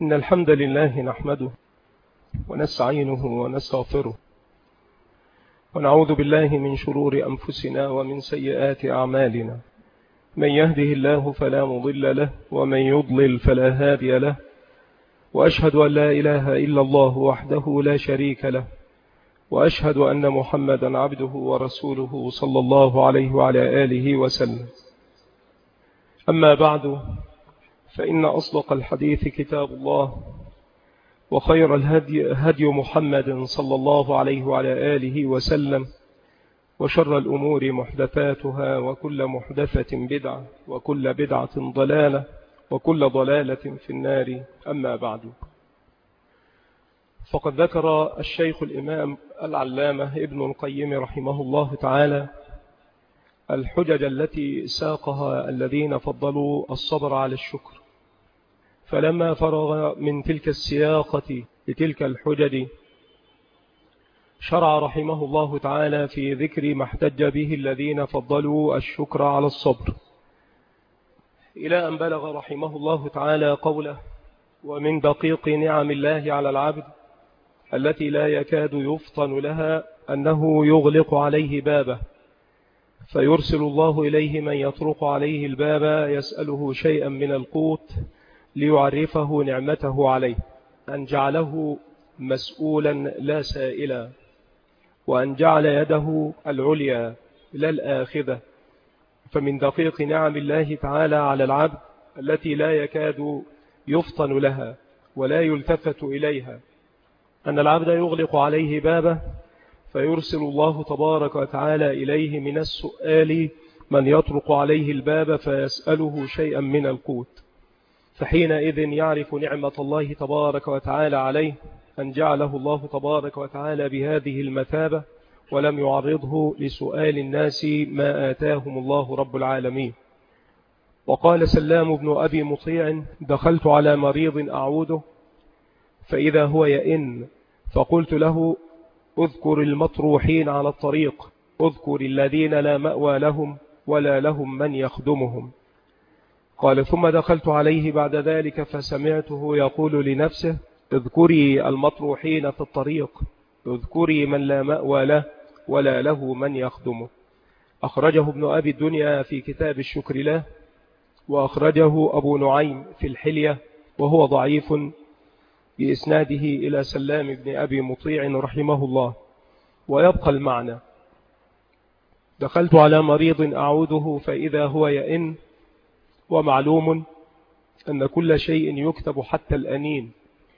إن الحمد لله نحمده ونستعينه ونستغفره ونعوذ بالله من شرور أنفسنا ومن سيئات أعمالنا. من يهده الله فلا مضل له ومن يضلل فلا هادي له، وأشهد أن لا إله إلا الله وحده لا شريك له، وأشهد أن محمدا عبده ورسوله صلى الله عليه وعلى آله وسلم. أما بعد، فإن أصدق الحديث كتاب الله، وخير الهدي هدي محمد صلى الله عليه وعلى آله وسلم، وشر الأمور محدثاتها، وكل محدثة بدعة، وكل بدعة ضلالة، وكل ضلالة في النار. أما بعد، فقد ذكر الشيخ الإمام العلامة ابن القيم رحمه الله تعالى الحجج التي ساقها الذين فضلوا الصبر على الشكر. فلما فرغ من تلك السياقة لتلك الحجج، شرع رحمه الله تعالى في ذكر ما احتج به الذين فضلوا الشكر على الصبر، إلى أن بلغ رحمه الله تعالى قوله: ومن دقيق نعم الله على العبد التي لا يكاد يفطن لها أنه يغلق عليه بابه، فيرسل الله إليه من يطرق عليه الباب يسأله شيئا من القوت ليعرفه نعمته عليه، أن جعله مسؤولا لا سائلا، وأن جعل يده العليا لا الآخذة. فمن دقيق نعم الله تعالى على العبد التي لا يكاد يفطن لها ولا يلتفت إليها أن العبد يغلق عليه بابه، فيرسل الله تبارك وتعالى إليه من السؤال من يطرق عليه الباب فيسأله شيئا من القوت، فحينئذ يعرف نعمة الله تبارك وتعالى عليه أن جعله الله تبارك وتعالى بهذه المثابة، ولم يعرضه لسؤال الناس ما آتاهم الله رب العالمين. وقال سلام بن أبي مطيع: دخلت على مريض أعوده فإذا هو يئن، فقلت له: اذكر المطروحين على الطريق، اذكر الذين لا مأوى لهم ولا لهم من يخدمهم. قال: ثم دخلت عليه بعد ذلك فسمعته يقول لنفسه: اذكري المطروحين في الطريق، اذكري من لا مأوى له ولا له من يخدمه. أخرجه ابن أبي الدنيا في كتاب الشكر له، وأخرجه أبو نعيم في الحلية، وهو ضعيف بإسناده إلى سلام بن أبي مطيع رحمه الله. ويبقى المعنى: دخلت على مريض أعوده فإذا هو يئن. ومعلوم أن كل شيء يكتب حتى الأنين،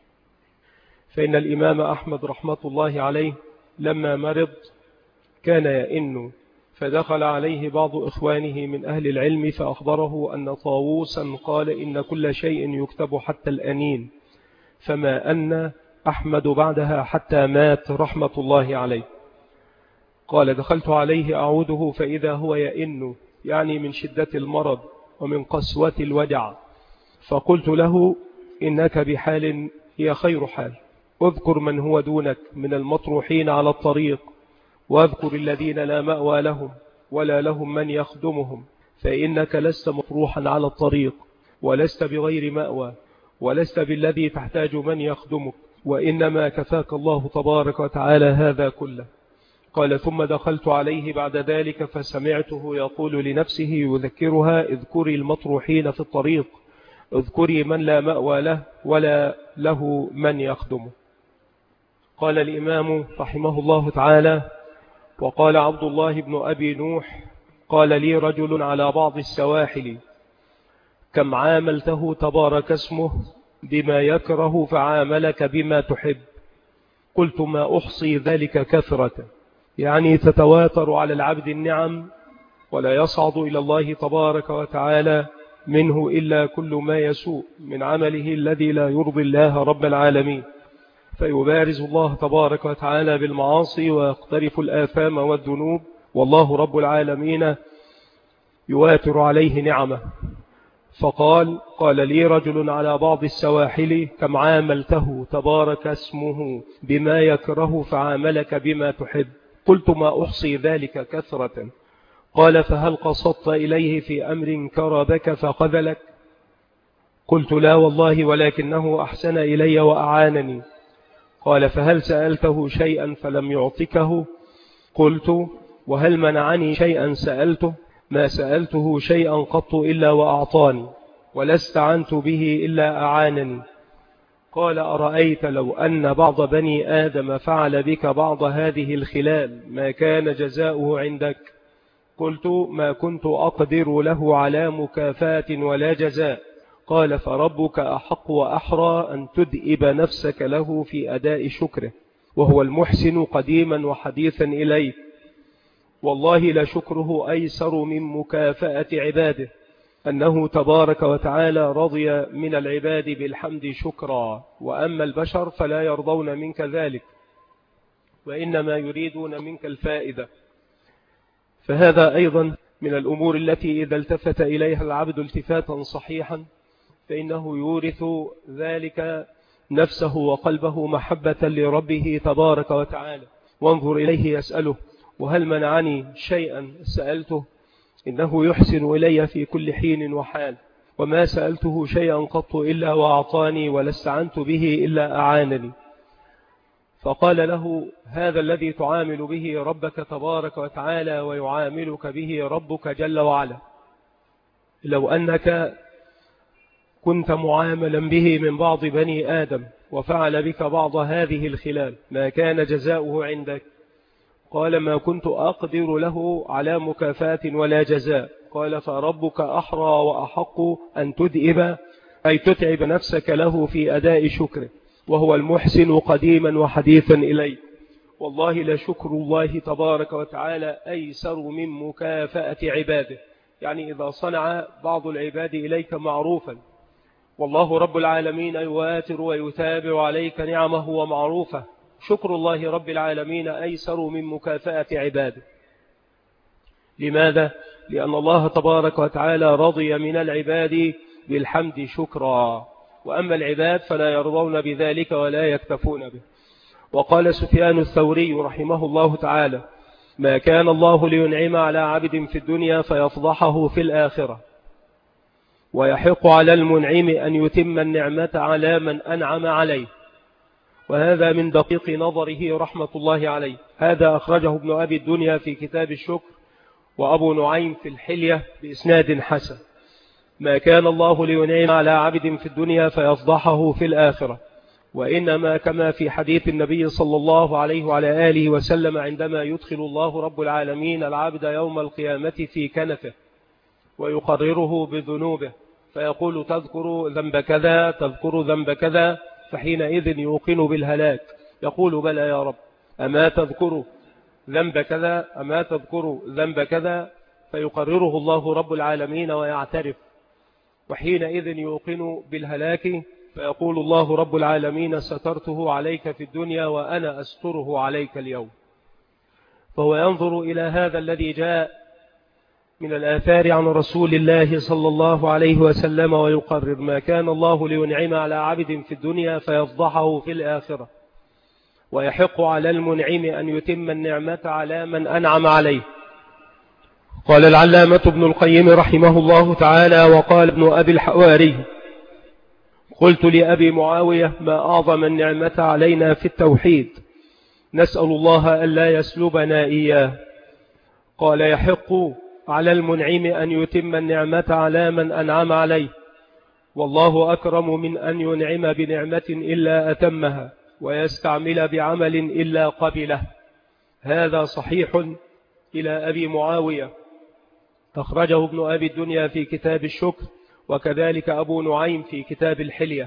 فإن الإمام أحمد رحمة الله عليه لما مرض كان يئن، فدخل عليه بعض إخوانه من أهل العلم فأخبره أن طاووسا قال إن كل شيء يكتب حتى الأنين، فما أن أحمد بعدها حتى مات رحمة الله عليه. قال: دخلت عليه أعوده فإذا هو يئن، يعني من شدة المرض ومن قسوة الوجع، فقلت له: إنك بحال هي خير حال، اذكر من هو دونك من المطروحين على الطريق، واذكر الذين لا مأوى لهم ولا لهم من يخدمهم، فإنك لست مطروحا على الطريق، ولست بغير مأوى، ولست بالذي تحتاج من يخدمك، وإنما كفاك الله تبارك وتعالى هذا كله. قال: ثم دخلت عليه بعد ذلك فسمعته يقول لنفسه يذكرها: اذكري المطروحين في الطريق، اذكري من لا مأوى له ولا له من يخدمه. قال الإمام رحمه الله تعالى: وقال عبد الله بن أبي نوح: قال لي رجل على بعض السواحل: كم عاملته تبارك اسمه بما يكره فعاملك بما تحب. قلت: ما أحصي ذلك كثرة، يعني تتواتر على العبد النعم، ولا يصعد إلى الله تبارك وتعالى منه إلا كل ما يسوء من عمله الذي لا يرضي الله رب العالمين، فيبارز الله تبارك وتعالى بالمعاصي ويقترف الآثام والذنوب، والله رب العالمين يواتر عليه نعمه. فقال: قال لي رجل على بعض السواحل: كم عاملته تبارك اسمه بما يكره فعاملك بما تحب. قلت: ما أحصي ذلك كثرة. قال: فهل قصدت إليه في أمر كربك فخذلك؟ قلت لا والله ولكنه أحسن إلي وأعانني. قال فهل سألته شيئا فلم يعطكه؟ قلت وهل منعني شيئا سألته؟ ما سألته شيئا قط إلا وأعطاني، ولا استعنت به إلا أعانني. قال أرأيت لو أن بعض بني آدم فعل بك بعض هذه الخلال ما كان جزاؤه عندك؟ قلت ما كنت أقدر له على مكافاة ولا جزاء. قال فربك أحق وأحرى أن تدئب نفسك له في أداء شكره، وهو المحسن قديما وحديثا إليك. والله لشكره أيسر من مكافأة عباده، أنه تبارك وتعالى رضي من العباد بالحمد شكرا، وأما البشر فلا يرضون منك ذلك، وإنما يريدون منك الفائدة. فهذا أيضا من الأمور التي إذا التفت إليها العبد التفاتا صحيحا فإنه يورث ذلك نفسه وقلبه محبة لربه تبارك وتعالى. وانظر إليه يسأله وهل منعني شيئا سألته؟ إنه يحسن إلي في كل حين وحال، وما سألته شيئا قط إلا وأعطاني، ولا استعنت به إلا أعانني. فقال له هذا الذي تعامل به ربك تبارك وتعالى ويعاملك به ربك جل وعلا، لو أنك كنت معاملا به من بعض بني آدم وفعل بك بعض هذه الخلال ما كان جزاؤه عندك؟ قال ما كنت أقدر له على مكافاة ولا جزاء. قال فربك أحرى وأحق أن تدئب أي تتعب نفسك له في أداء شكره، وهو المحسن قديما وحديثا إليه. والله لشكر الله تبارك وتعالى أيسر من مكافأة عباده. يعني إذا صنع بعض العباد إليك معروفا والله رب العالمين يواتر ويتابع عليك نعمه ومعروفه، شكر الله رب العالمين أيسر من مكافأة عباده. لماذا؟ لأن الله تبارك وتعالى رضي من العباد بالحمد شكرا، وأما العباد فلا يرضون بذلك ولا يكتفون به. وقال سفيان الثوري رحمه الله تعالى ما كان الله لينعم على عبد في الدنيا فيفضحه في الآخرة، ويحق على المنعم أن يتم النعمة على من أنعم عليه. وهذا من دقيق نظره رحمة الله عليه. هذا أخرجه ابن أبي الدنيا في كتاب الشكر، وأبو نعيم في الحلية بإسناد حسن. ما كان الله لينعم على عبد في الدنيا فيفضحه في الآخرة، وإنما كما في حديث النبي صلى الله عليه وعلى آله وسلم عندما يدخل الله رب العالمين العبد يوم القيامة في كنفه ويقرره بذنوبه فيقول تذكر ذنب كذا تذكر ذنب كذا، فحينئذ يوقن بالهلاك يقول بلى يا رب أما تذكر ذنب كذا أما تذكر ذنب كذا، فيقرره الله رب العالمين ويعترف، وحينئذ يوقن بالهلاك فيقول الله رب العالمين سترته عليك في الدنيا وأنا أستره عليك اليوم. فهو ينظر إلى هذا الذي جاء من الآثار عن رسول الله صلى الله عليه وسلم ويقرر ما كان الله لينعم على عبد في الدنيا فيفضحه في الآخرة، ويحق على المنعم أن يتم النعمة على من أنعم عليه. قال العلامة ابن القيم رحمه الله تعالى وقال ابن أبي الحواري قلت لأبي معاوية ما أعظم النعمة علينا في التوحيد، نسأل الله ألا يسلبنا إياه. قال يحق على المنعم أن يتم النعمة على من أنعم عليه، والله أكرم من أن ينعم بنعمة إلا أتمها ويستعمل بعمل إلا قبله. هذا صحيح إلى أبي معاوية، أخرجه ابن أبي الدنيا في كتاب الشكر، وكذلك أبو نعيم في كتاب الحلية.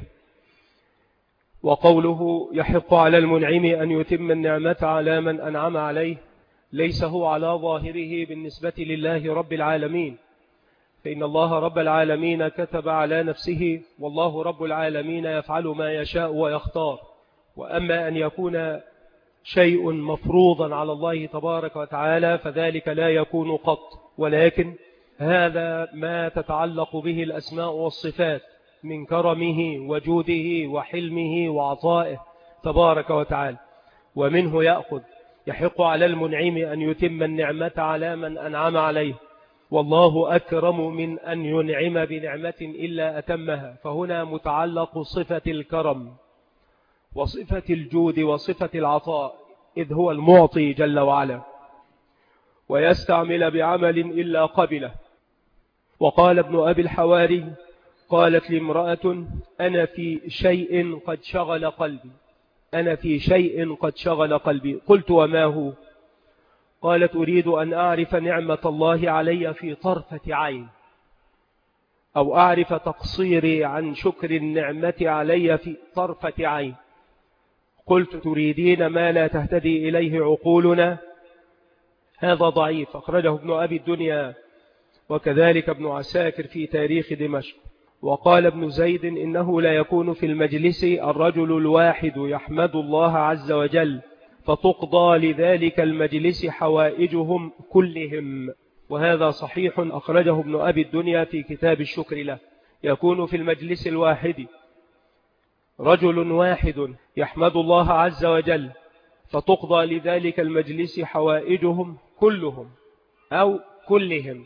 وقوله يحق على المنعم أن يتم النعمة على من أنعم عليه ليس هو على ظاهره بالنسبة لله رب العالمين، فإن الله رب العالمين كتب على نفسه والله رب العالمين يفعل ما يشاء ويختار. وأما أن يكون شيء مفروضا على الله تبارك وتعالى فذلك لا يكون قط، ولكن هذا ما تتعلق به الأسماء والصفات من كرمه وجوده وحلمه وعطائه تبارك وتعالى. ومنه يأخذ يحق على المنعم أن يتم النعمة على من أنعم عليه، والله أكرم من أن ينعم بنعمة إلا أتمها. فهنا متعلق صفة الكرم وصفة الجود وصفة العطاء، إذ هو المعطي جل وعلا، ويستعمل بعمل إلا قبله. وقال ابن أبي الحواري: قالت لي امرأة: أنا في شيء قد شغل قلبي، أنا في شيء قد شغل قلبي. قلت: وما هو؟ قالت: أريد أن أعرف نعمة الله علي في طرفة عين، أو أعرف تقصيري عن شكر النعمة علي في طرفة عين. قلت: تريدين ما لا تهتدي إليه عقولنا؟ هذا ضعيف، أخرجه ابن أبي الدنيا وكذلك ابن عساكر في تاريخ دمشق. وقال ابن زيد: إنه لا يكون في المجلس الرجل الواحد يحمد الله عز وجل فتقضى لذلك المجلس حوائجهم كلهم. وهذا صحيح، أخرجه ابن أبي الدنيا في كتاب الشكر له. يكون في المجلس الواحد رجل واحد يحمد الله عز وجل فتقضى لذلك المجلس حوائجهم كلهم أو كلهم،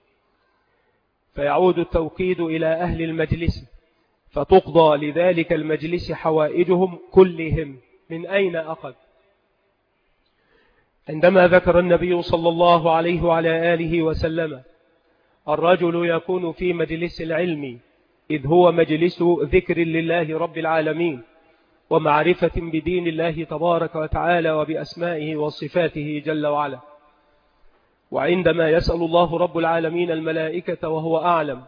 فيعود التوكيد إلى أهل المجلس، فتقضى لذلك المجلس حوائجهم كلهم. من أين أخذ؟ عندما ذكر النبي صلى الله عليه وعلى آله وسلم الرجل يكون في مجلس العلم، إذ هو مجلس ذكر لله رب العالمين ومعرفة بدين الله تبارك وتعالى وبأسمائه وصفاته جل وعلا. وعندما يسأل الله رب العالمين الملائكة وهو أعلم،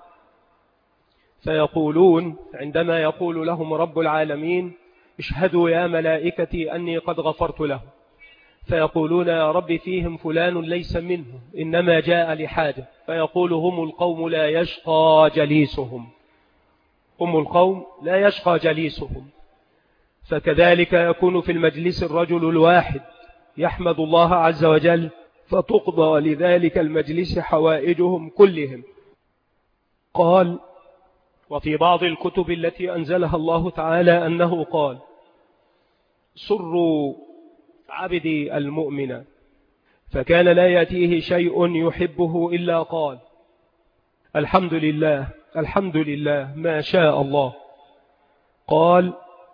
فيقولون عندما يقول لهم رب العالمين: اشهدوا يا ملائكتي أني قد غفرت له، فيقولون: يا رب فيهم فلان ليس منه إنما جاء لحاجة. فيقول: هم القوم لا يشقى جليسهم، هم القوم لا يشقى جليسهم. فكذلك يكون في المجلس الرجل الواحد يحمد الله عز وجل فتقضى لذلك المجلس حوائجهم كلهم. قال: وفي بعض الكتب التي أنزلها الله تعالى أنه قال: سروا عبدي المؤمن، فكان لا يأتيه شيء يحبه إلا قال: الحمد لله الحمد لله ما شاء الله. قال: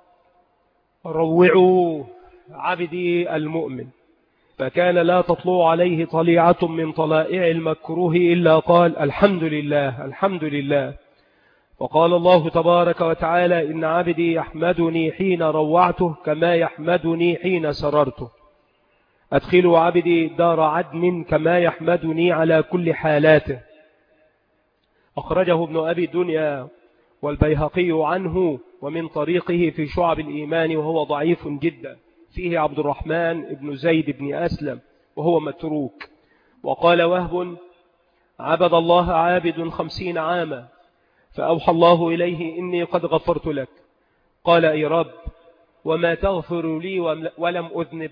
روعوا عبدي المؤمن، فكان لا تطلع عليه طليعة من طلائع المكروه إلا قال: الحمد لله الحمد لله. وقال الله تبارك وتعالى: إن عبدي يحمدني حين روعته كما يحمدني حين سررته. أدخلوا عبدي دار عدن كما يحمدني على كل حالاته. أخرجه ابن أبي الدنيا والبيهقي عنه ومن طريقه في شعب الإيمان، وهو ضعيف جدا، فيه عبد الرحمن بن زيد بن أسلم وهو متروك. وقال وهب: عبد الله عابد 50 عاما فأوحى الله إليه: إني قد غفرت لك. قال: أي رب، وما تغفر لي ولم أذنب؟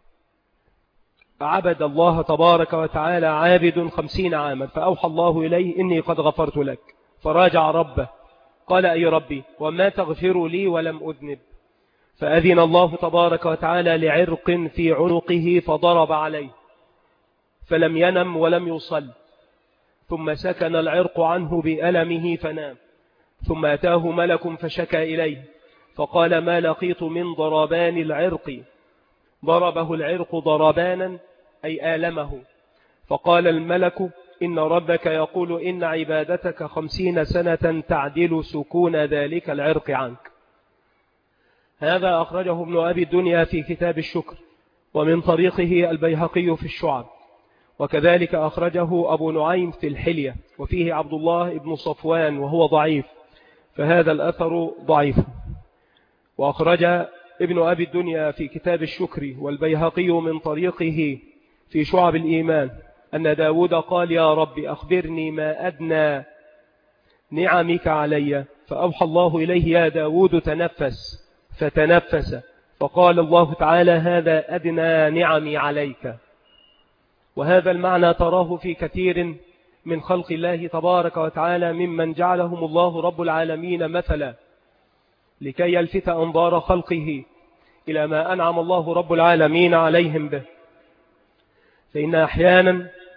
عبد الله تبارك وتعالى عابد 50 عاما فأوحى الله إليه: إني قد غفرت لك. فراجع ربه قال: أي ربي، وما تغفر لي ولم أذنب؟ فأذن الله تبارك وتعالى لعرق في عنقه فضرب عليه، فلم ينم ولم يصل، ثم سكن العرق عنه بألمه فنام. ثم أتاه ملك فشكى إليه فقال: ما لقيت من ضربان العرق. ضربه العرق ضربانا أي آلمه. فقال الملك: إن ربك يقول: إن عبادتك 50 سنة تعدل سكون ذلك العرق عنك. هذا أخرجه ابن أبي الدنيا في كتاب الشكر، ومن طريقه البيهقي في الشعب، وكذلك أخرجه أبو نعيم في الحلية، وفيه عبد الله بن صفوان وهو ضعيف، فهذا الأثر ضعيف. وأخرج ابن أبي الدنيا في كتاب الشكر والبيهقي من طريقه في شعب الإيمان أن داود قال: يا رب أخبرني ما أدنى نعمك علي. فأوحى الله إليه: يا داود تنفس، فتنفس، فقال الله تعالى: هذا أدنى نعمي عليك. وهذا المعنى تراه في كثير من خلق الله تبارك وتعالى ممن جعلهم الله رب العالمين مثلا، لكي يلفت أنظار خلقه إلى ما أنعم الله رب العالمين عليهم به. فإن أحيانا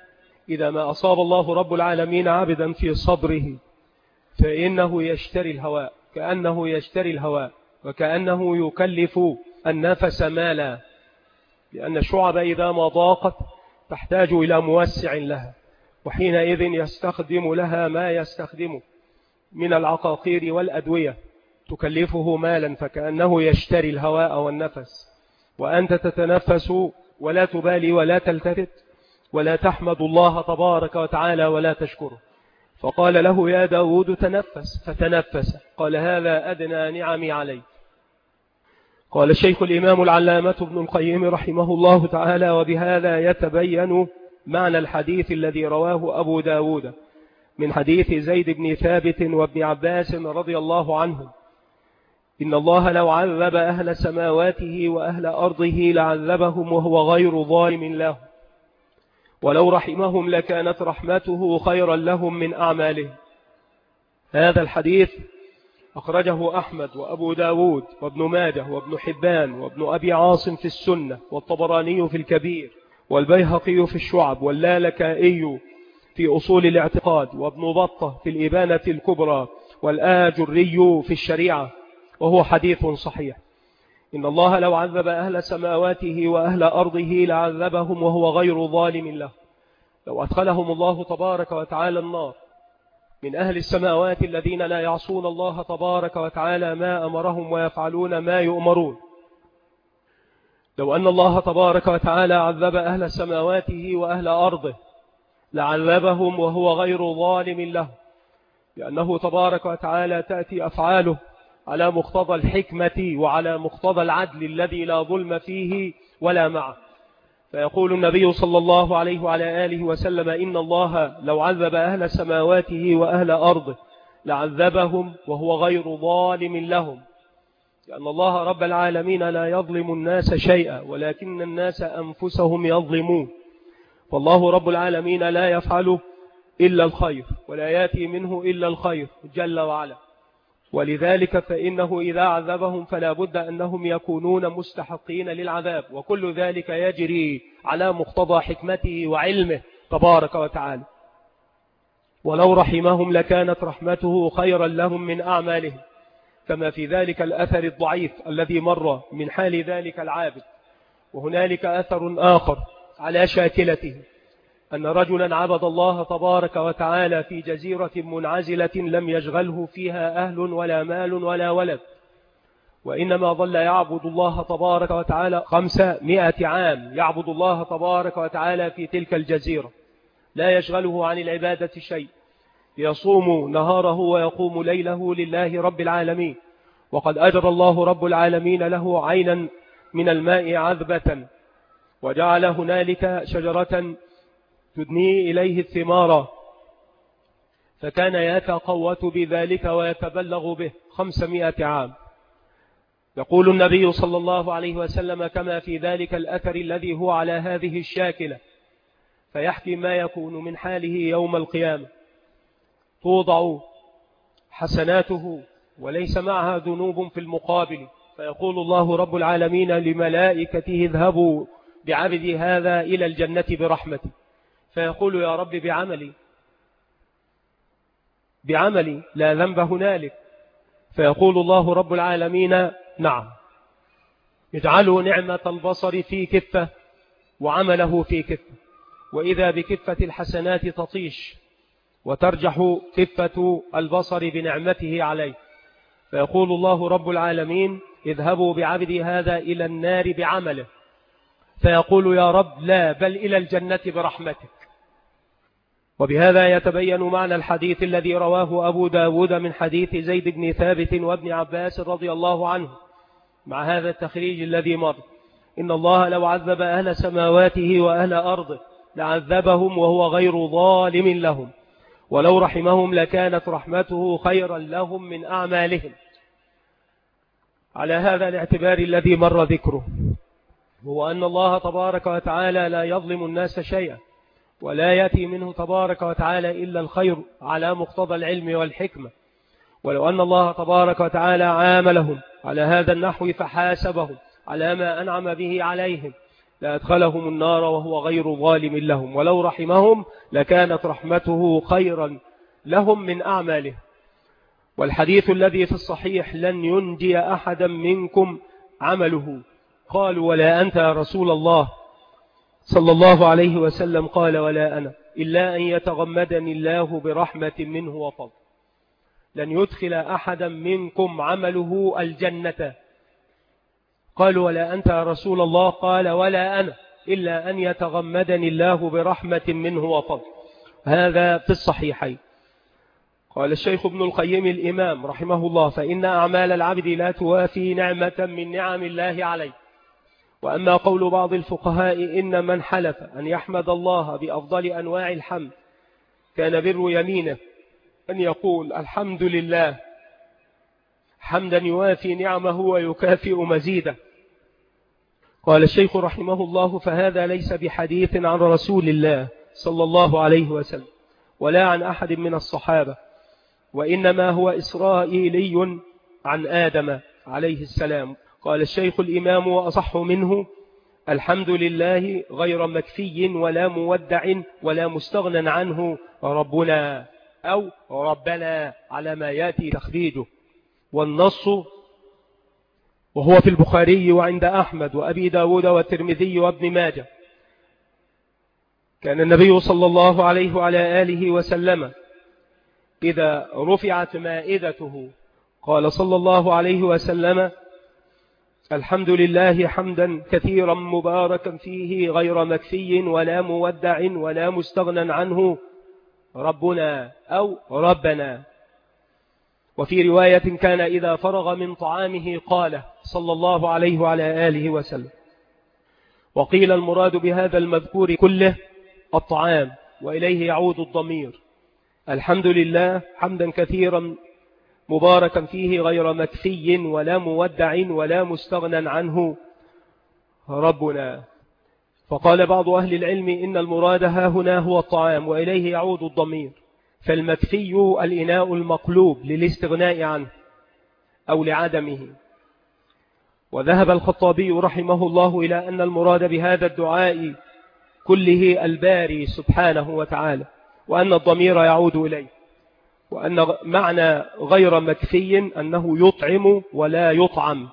إذا ما أصاب الله رب العالمين عبدا في صبره فإنه يشتري الهواء، كأنه يشتري الهواء وكأنه يكلف النفس مالا، لأن الشعب إذا ما ضاقت تحتاج إلى موسع لها، وحينئذ يستخدم لها ما يستخدمه من العقاقير والأدوية تكلفه مالا، فكأنه يشتري الهواء والنفس، وأنت تتنفس ولا تبالي ولا تلتفت ولا تحمد الله تبارك وتعالى ولا تشكره. فقال له يا داود تنفس، فتنفس. قال هذا أدنى نعمي عليك. قال الشيخ الإمام العلامة ابن القيم رحمه الله تعالى: وبهذا يتبين معنى الحديث الذي رواه أبو داود من حديث زيد بن ثابت وابن عباس رضي الله عنهم: إن الله لو عذب أهل سماواته وأهل أرضه لعذبهم وهو غير ظالم لهم، ولو رحمهم لكانت رحمته خيرا لهم من أعمالهم. هذا الحديث أخرجه أحمد وأبو داود وابن ماجه وابن حبان وابن أبي عاصم في السنة، والطبراني في الكبير، والبيهقي في الشعب، واللالكائي في أصول الاعتقاد، وابن بطة في الإبانة الكبرى، والآجري في الشريعة، وهو حديث صحيح. إن الله لو عذب أهل سماواته وأهل أرضه لعذبهم وهو غير ظالم له. لو أدخلهم الله تبارك وتعالى النار من أهل السماوات الذين لا يعصون الله تبارك وتعالى ما أمرهم ويفعلون ما يؤمرون، لو أن الله تبارك وتعالى عذب أهل سماواته وأهل أرضه لعذبهم وهو غير ظالم له، لأنه تبارك وتعالى تأتي أفعاله على مقتضى الحكمة وعلى مقتضى العدل الذي لا ظلم فيه ولا معه. فيقول النبي صلى الله عليه وعلى آله وسلم: إن الله لو عذب أهل سماواته وأهل أرضه لعذبهم وهو غير ظالم لهم، لأن الله رب العالمين لا يظلم الناس شيئا ولكن الناس أنفسهم يظلمون. فالله رب العالمين لا يفعل إلا الخير ولا يأتي منه إلا الخير جل وعلا، ولذلك فإنه إذا عذبهم فلا بد أنهم يكونون مستحقين للعذاب، وكل ذلك يجري على مقتضى حكمته وعلمه تبارك وتعالى. ولو رحمهم لكانت رحمته خيرا لهم من أعمالهم، كما في ذلك الأثر الضعيف الذي مر من حال ذلك العابد. وهنالك أثر آخر على شاكلته، أن رجلا عبد الله تبارك وتعالى في جزيرة منعزلة لم يشغله فيها أهل ولا مال ولا ولد، وإنما ظل يعبد الله تبارك وتعالى 500 عام، يعبد الله تبارك وتعالى في تلك الجزيرة، لا يشغله عن العبادة شيء، يصوم نهاره ويقوم ليله لله رب العالمين. وقد أجرى الله رب العالمين له عينا من الماء عذبة، وجعل هنالك شجرة تدني إليه الثمار، فكان يتقوت بذلك ويتبلغ به 500 عام. يقول النبي صلى الله عليه وسلم كما في ذلك الأثر الذي هو على هذه الشاكلة، فيحكي ما يكون من حاله يوم القيامة: توضع حسناته وليس معها ذنوب في المقابل، فيقول الله رب العالمين لملائكته: اذهبوا بعبدي هذا إلى الجنة برحمتي. فيقول: يا رب بعملي لا ذنب هنالك. فيقول الله رب العالمين: نعم، اجعلوا نعمة البصر في كفة وعمله في كفة. وإذا بكفة الحسنات تطيش وترجح كفة البصر بنعمته عليه. فيقول الله رب العالمين: اذهبوا بعبدي هذا إلى النار بعمله. فيقول: يا رب لا، بل إلى الجنة برحمتك. وبهذا يتبين معنى الحديث الذي رواه أبو داود من حديث زيد بن ثابت وابن عباس رضي الله عنه مع هذا التخريج الذي مر: إن الله لو عذب أهل سماواته وأهل أرضه لعذبهم وهو غير ظالم لهم، ولو رحمهم لكانت رحمته خيرا لهم من أعمالهم. على هذا الاعتبار الذي مر ذكره، هو أن الله تبارك وتعالى لا يظلم الناس شيئا ولا يأتي منه تبارك وتعالى إلا الخير على مقتضى العلم والحكمة. ولو أن الله تبارك وتعالى عاملهم على هذا النحو فحاسبهم على ما أنعم به عليهم لأدخلهم النار وهو غير ظالم لهم، ولو رحمهم لكانت رحمته خيرا لهم من أعمالهم. والحديث الذي في الصحيح: لن ينجي أحدا منكم عمله. قالوا: ولا أنت يا رسول الله؟ صلى الله عليه وسلم قال: ولا أنا، إلا أن يتغمدني الله برحمة منه وفضل. لن يدخل أحدا منكم عمله الجنة. قالوا: ولا أنت يا رسول الله؟ قال: ولا أنا، إلا أن يتغمدني الله برحمة منه وفضل. هذا في الصحيحين. قال الشيخ ابن القيم الإمام رحمه الله: فإن أعمال العبد لا توافي نعمة من نعم الله عليه. وأما قول بعض الفقهاء إن من حلف أن يحمد الله بأفضل أنواع الحمد كان بر يمينه أن يقول: الحمد لله حمدا يوافي نعمه ويكافئ مزيده. قال الشيخ رحمه الله: فهذا ليس بحديث عن رسول الله صلى الله عليه وسلم ولا عن أحد من الصحابة، وإنما هو إسرائيلي عن آدم عليه السلام. قال الشيخ الإمام: وأصح منه: الحمد لله غير مكفي ولا مودع ولا مستغنى عنه ربنا، أو ربنا على ما يأتي تخريجه. والنص وهو في البخاري وعند أحمد وأبي داود والترمذي وابن ماجه. كان النبي صلى الله عليه وعلى آله وسلم إذا رفعت مائدته قال صلى الله عليه وسلم: الحمد لله حمدا كثيرا مباركا فيه غير مكفي ولا مودع ولا مستغنى عنه ربنا، أو ربنا. وفي رواية: كان إذا فرغ من طعامه قال صلى الله عليه وعلى آله وسلم. وقيل المراد بهذا المذكور كله الطعام، وإليه يعود الضمير. الحمد لله حمدا كثيرا مباركا فيه غير مكفي ولا مودع ولا مستغنى عنه ربنا. فقال بعض أهل العلم إن المراد ها هنا هو الطعام، وإليه يعود الضمير. فالمكفي الإناء المقلوب للاستغناء عنه أو لعدمه. وذهب الخطابي رحمه الله إلى أن المراد بهذا الدعاء كله الباري سبحانه وتعالى، وأن الضمير يعود إليه، وأن معنى غير مكفي أنه يطعم ولا يطعم،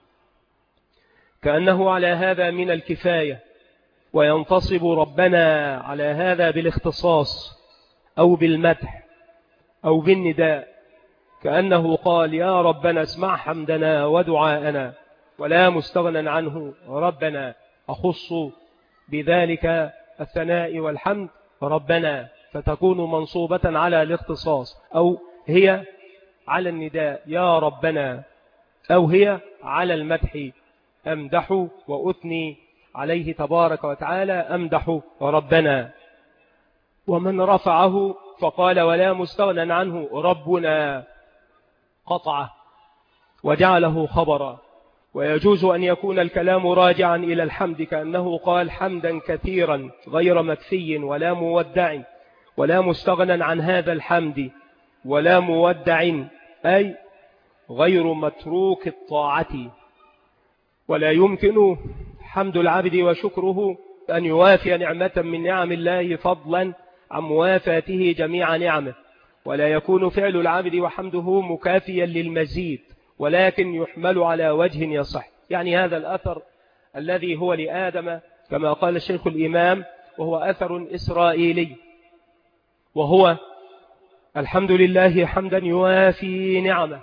كأنه على هذا من الكفاية. وينتصب ربنا على هذا بالاختصاص أو بالمدح أو بالنداء، كأنه قال: يا ربنا اسمع حمدنا ودعاءنا، ولا مستغنى عنه ربنا، أخص بذلك الثناء والحمد ربنا، فتكون منصوبة على الاختصاص، أو هي على النداء يا ربنا، أو هي على المدح أمدح وأثني عليه تبارك وتعالى، أمدح ربنا. ومن رفعه فقال ولا مستغنى عنه ربنا قطعه وجعله خبرا. ويجوز أن يكون الكلام راجعا إلى الحمد، كأنه قال حمدا كثيرا غير مكفي ولا مودع ولا مستغنى عن هذا الحمد ولا مودع، أي غير متروك الطاعة. ولا يمكن حمد العبد وشكره أن يوافي نعمة من نعم الله فضلا عن موافاته جميع نعمه، ولا يكون فعل العبد وحمده مكافيا للمزيد، ولكن يحمل على وجه يصح. يعني هذا الأثر الذي هو لآدم كما قال الشيخ الإمام، وهو أثر إسرائيلي، وهو الحمد لله حمدا يوافي نعمه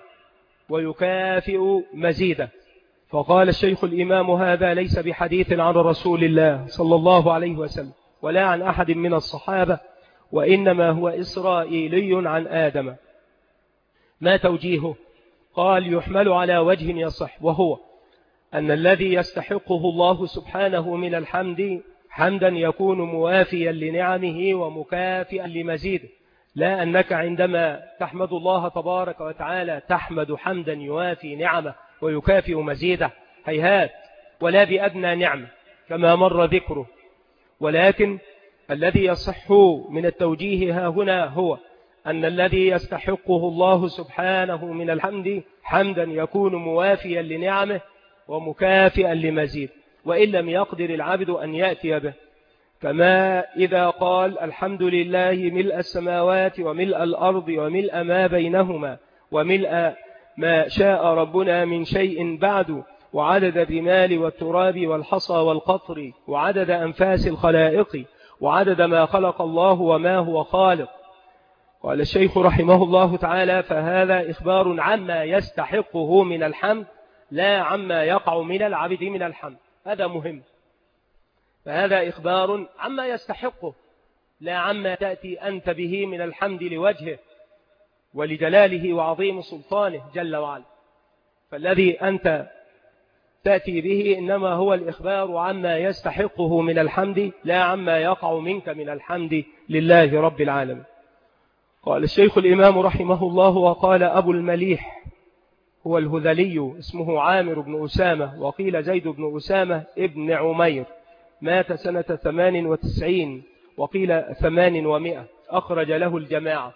ويكافئ مزيده. فقال الشيخ الإمام هذا ليس بحديث عن رسول الله صلى الله عليه وسلم ولا عن أحد من الصحابة، وإنما هو إسرائيلي عن آدم. ما توجيهه؟ قال يحمل على وجه يصح، وهو أن الذي يستحقه الله سبحانه من الحمد حمدا يكون موافيا لنعمه ومكافئا لمزيده، لا أنك عندما تحمد الله تبارك وتعالى تحمد حمدا يوافي نعمه ويكافئ مزيده، هيهات، ولا بأدنى نعمة كما مر ذكره. ولكن الذي يصح من التوجيه ها هنا هو أن الذي يستحقه الله سبحانه من الحمد حمدا يكون موافيا لنعمه ومكافئا لمزيد. وإن لم يقدر العبد أن يأتي به. كما إذا قال الحمد لله ملء السماوات وملء الأرض وملء ما بينهما وملء ما شاء ربنا من شيء بعد، وعدد الرمال والتراب والحصى والقطر، وعدد أنفاس الخلائق، وعدد ما خلق الله وما هو خالق. قال الشيخ رحمه الله تعالى: فهذا إخبار عما يستحقه من الحمد لا عما يقع من العبد من الحمد. هذا مهم. فهذا إخبار عما يستحقه لا عما تأتي أنت به من الحمد لوجهه ولجلاله وعظيم سلطانه جل وعلا. فالذي أنت تأتي به إنما هو الإخبار عما يستحقه من الحمد لا عما يقع منك من الحمد لله رب العالمين. قال الشيخ الإمام رحمه الله: وقال أبو المليح هو الهذلي اسمه عامر بن أسامة، وقيل زيد بن أسامة ابن عمير، مات سنة 98 وقيل 800، أخرج له الجماعة.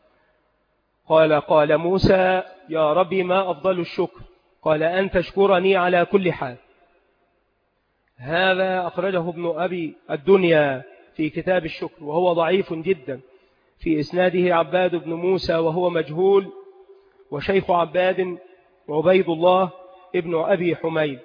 قال موسى: يا ربي ما أفضل الشكر؟ قال: أن تشكرني على كل حال. هذا أخرجه ابن أبي الدنيا في كتاب الشكر، وهو ضعيف جدا. في إسناده عباد بن موسى وهو مجهول، وشيخ عباد عبيد الله ابن أبي حميد.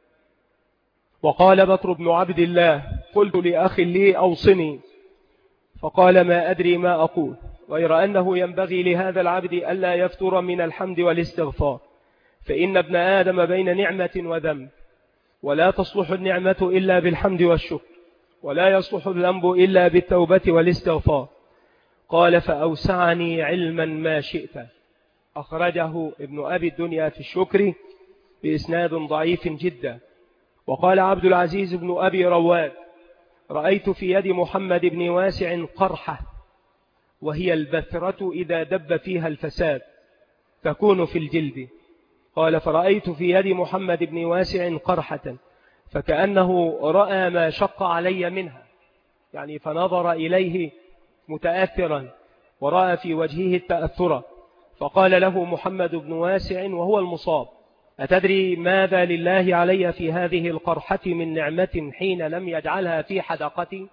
وقال بكر بن عبد الله: قلت لأخي لي أوصني، فقال: ما أدري ما أقول، غير أنه ينبغي لهذا العبد ألا يفتر من الحمد والاستغفار، فإن ابن آدم بين نعمة وذنب، ولا تصلح النعمة إلا بالحمد والشكر، ولا يصلح الذنب إلا بالتوبة والاستغفار. قال: فأوسعني علما ما شئت. أخرجه ابن أبي الدنيا في الشكر بإسناد ضعيف جدا. وقال عبد العزيز بن أبي رواد: رأيت في يد محمد بن واسع قرحة، وهي البثرة إذا دب فيها الفساد تكون في الجلد. قال: فرأيت في يد محمد بن واسع قرحة، فكأنه رأى ما شق علي منها، يعني فنظر إليه متأثرا ورأى في وجهه التأثر، فقال له محمد بن واسع وهو المصاب: أتدري ماذا لله علي في هذه القرحة من نعمة حين لم يجعلها في حدقتي؟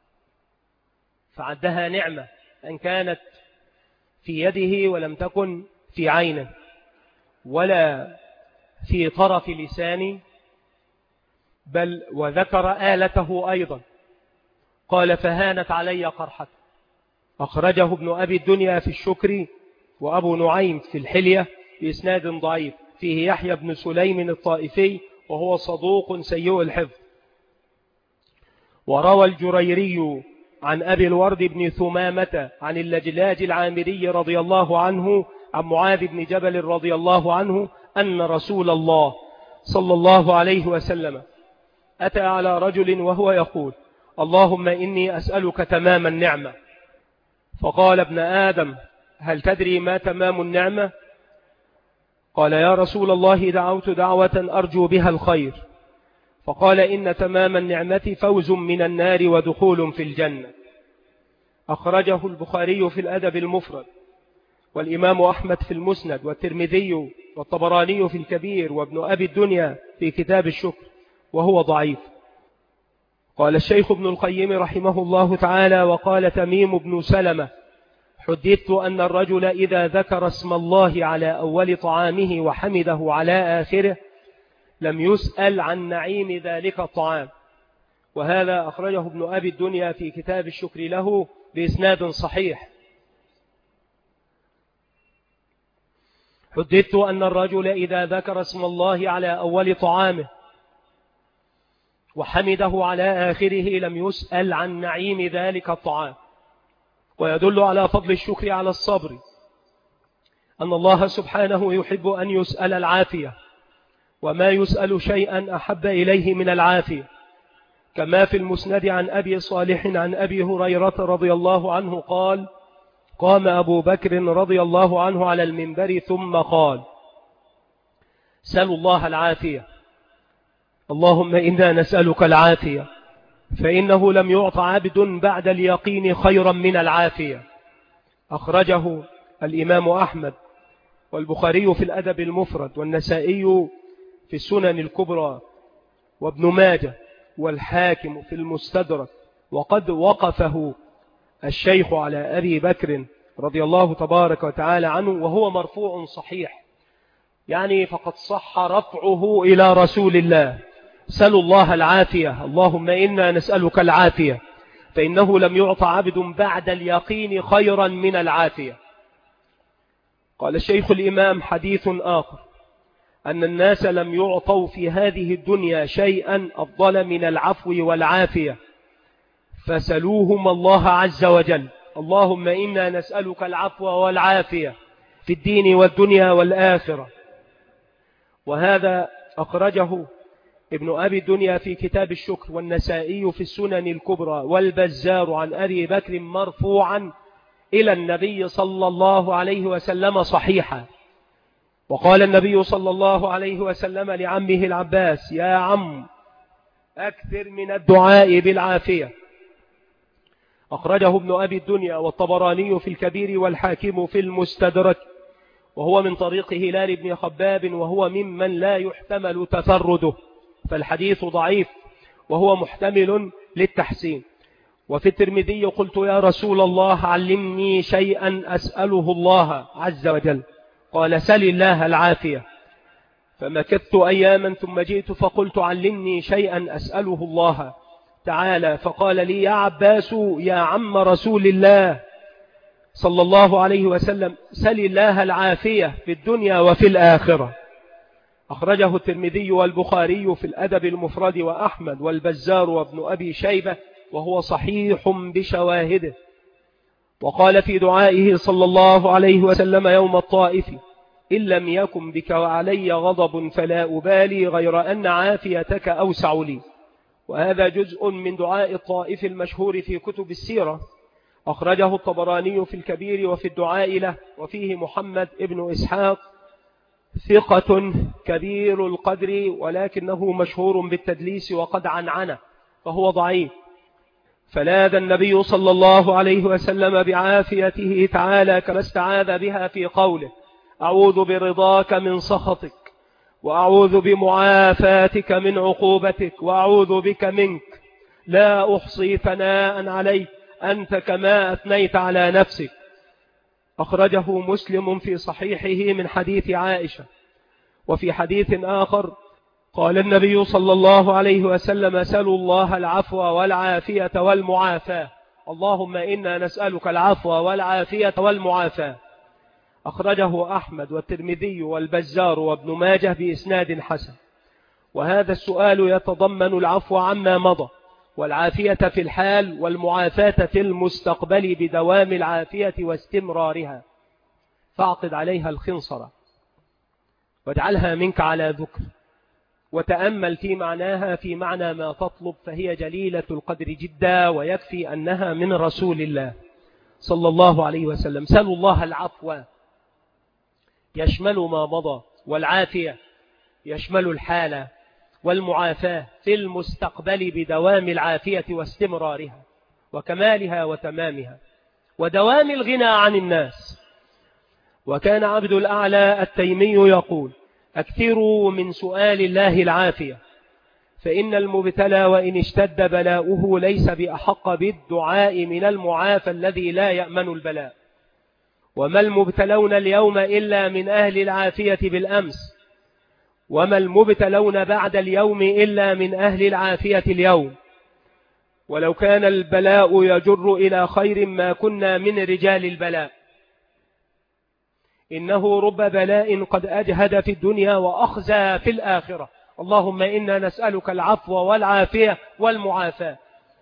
فعدها نعمة أن كانت في يده ولم تكن في عينه ولا في طرف لساني، بل وذكر آلته أيضا. قال: فهانت علي قرحة. أخرجه ابن أبي الدنيا في الشكر، وأبو نعيم في الحلية بإسناد ضعيف، فيه يحيى بن سليم الطائفي وهو صدوق سيء الحفظ. وروى الجريري عن أبي الورد بن ثمامة عن اللجلاج العامري رضي الله عنه عن معاذ بن جبل رضي الله عنه أن رسول الله صلى الله عليه وسلم أتى على رجل وهو يقول: اللهم إني أسألك تمام النعمة. فقال: ابن آدم، هل تدري ما تمام النعمة؟ قال: يا رسول الله دعوت دعوة أرجو بها الخير. فقال: إن تمام النعمة فوز من النار ودخول في الجنة. أخرجه البخاري في الأدب المفرد، والإمام أحمد في المسند، والترمذي والطبراني في الكبير، وابن أبي الدنيا في كتاب الشكر، وهو ضعيف. قال الشيخ ابن القيم رحمه الله تعالى: وقال تميم بن سلمة: حدثت أن الرجل إذا ذكر اسم الله على أول طعامه وحمده على آخره لم يسأل عن نعيم ذلك الطعام. وهذا أخرجه ابن أبي الدنيا في كتاب الشكر له بإسناد صحيح. حدثت أن الرجل إذا ذكر اسم الله على أول طعامه وحمده على آخره لم يسأل عن نعيم ذلك الطعام. ويدل على فضل الشكر على الصبر أن الله سبحانه يحب أن يسأل العافية، وما يسأل شيئا أحب إليه من العافية، كما في المسند عن أبي صالح عن أبي هريرة رضي الله عنه قال: قام أبو بكر رضي الله عنه على المنبر ثم قال: سألوا الله العافية، اللهم إنا نسألك العافية، فإنه لم يعط عبد بعد اليقين خيرا من العافية. أخرجه الإمام أحمد والبخاري في الأدب المفرد، والنسائي في السنن الكبرى، وابن ماجه والحاكم في المستدرك، وقد وقفه الشيخ على أبي بكر رضي الله تبارك وتعالى عنه، وهو مرفوع صحيح، يعني فقد صح رفعه إلى رسول الله. سلوا الله العافية، اللهم إنا نسألك العافية، فإنه لم يعط عبد بعد اليقين خيرا من العافية. قال الشيخ الإمام: حديث آخر أن الناس لم يعطوا في هذه الدنيا شيئا أفضل من العفو والعافية، فسلوهم الله عز وجل، اللهم إنا نسألك العفو والعافية في الدين والدنيا والآخرة. وهذا أخرجه ابن أبي الدنيا في كتاب الشكر، والنسائي في السنن الكبرى، والبزار عن أبي بكر مرفوعا إلى النبي صلى الله عليه وسلم صحيحا. وقال النبي صلى الله عليه وسلم لعمه العباس: يا عم أكثر من الدعاء بالعافية. أخرجه ابن أبي الدنيا والطبراني في الكبير والحاكم في المستدرك، وهو من طريق هلال بن خباب، وهو ممن لا يحتمل تفرده، فالحديث ضعيف وهو محتمل للتحسين. وفي الترمذي: قلت يا رسول الله علمني شيئا أسأله الله عز وجل، قال: سل الله العافية. فمكثت أياما ثم جئت فقلت: علمني شيئا أسأله الله تعالى، فقال لي: يا عباس يا عم رسول الله صلى الله عليه وسلم، سل الله العافية في الدنيا وفي الآخرة. أخرجه الترمذي والبخاري في الأدب المفرد، وأحمد والبزار وابن أبي شيبة، وهو صحيح بشواهده. وقال في دعائه صلى الله عليه وسلم يوم الطائف: إن لم يكن بك وعلي غضب فلا أبالي، غير أن عافيتك أوسع لي. وهذا جزء من دعاء الطائف المشهور في كتب السيرة. أخرجه الطبراني في الكبير وفي الدعاء له، وفيه محمد ابن إسحاق ثقة كبير القدر، ولكنه مشهور بالتدليس وقد عنعنه، فهو ضعيف. فلاذ النبي صلى الله عليه وسلم بعافيته تعالى كما استعاذ بها في قوله: أعوذ برضاك من سخطك، وأعوذ بمعافاتك من عقوبتك، وأعوذ بك منك، لا أحصي ثناء عليك أنت كما أثنيت على نفسك. أخرجه مسلم في صحيحه من حديث عائشة. وفي حديث آخر قال النبي صلى الله عليه وسلم: سلوا الله العفو والعافية والمعافاة، اللهم إنا نسألك العفو والعافية والمعافاة. أخرجه أحمد والترمذي والبزار وابن ماجه بإسناد حسن. وهذا السؤال يتضمن العفو عما مضى، والعافية في الحال، والمعافاة في المستقبل بدوام العافية واستمرارها. فاعقد عليها الخنصرة واجعلها منك على ذكر، وتأمل في معناها في معنى ما تطلب، فهي جليلة القدر جدا، ويكفي أنها من رسول الله صلى الله عليه وسلم. سلوا الله العفو يشمل ما مضى، والعافية يشمل الحالة، والمعافاة في المستقبل بدوام العافية واستمرارها وكمالها وتمامها ودوام الغنى عن الناس. وكان عبد الأعلى التيمي يقول: أكثروا من سؤال الله العافية، فإن المبتلى وإن اشتد بلاؤه ليس بأحق بالدعاء من المعافى الذي لا يأمن البلاء. وما المبتلون اليوم إلا من أهل العافية بالأمس، وما المبتلون بعد اليوم إلا من أهل العافية اليوم. ولو كان البلاء يجر إلى خير ما كنا من رجال البلاء. إنه رب بلاء قد أجهد في الدنيا وأخزى في الآخرة، اللهم إنا نسألك العفو والعافية والمعافاة.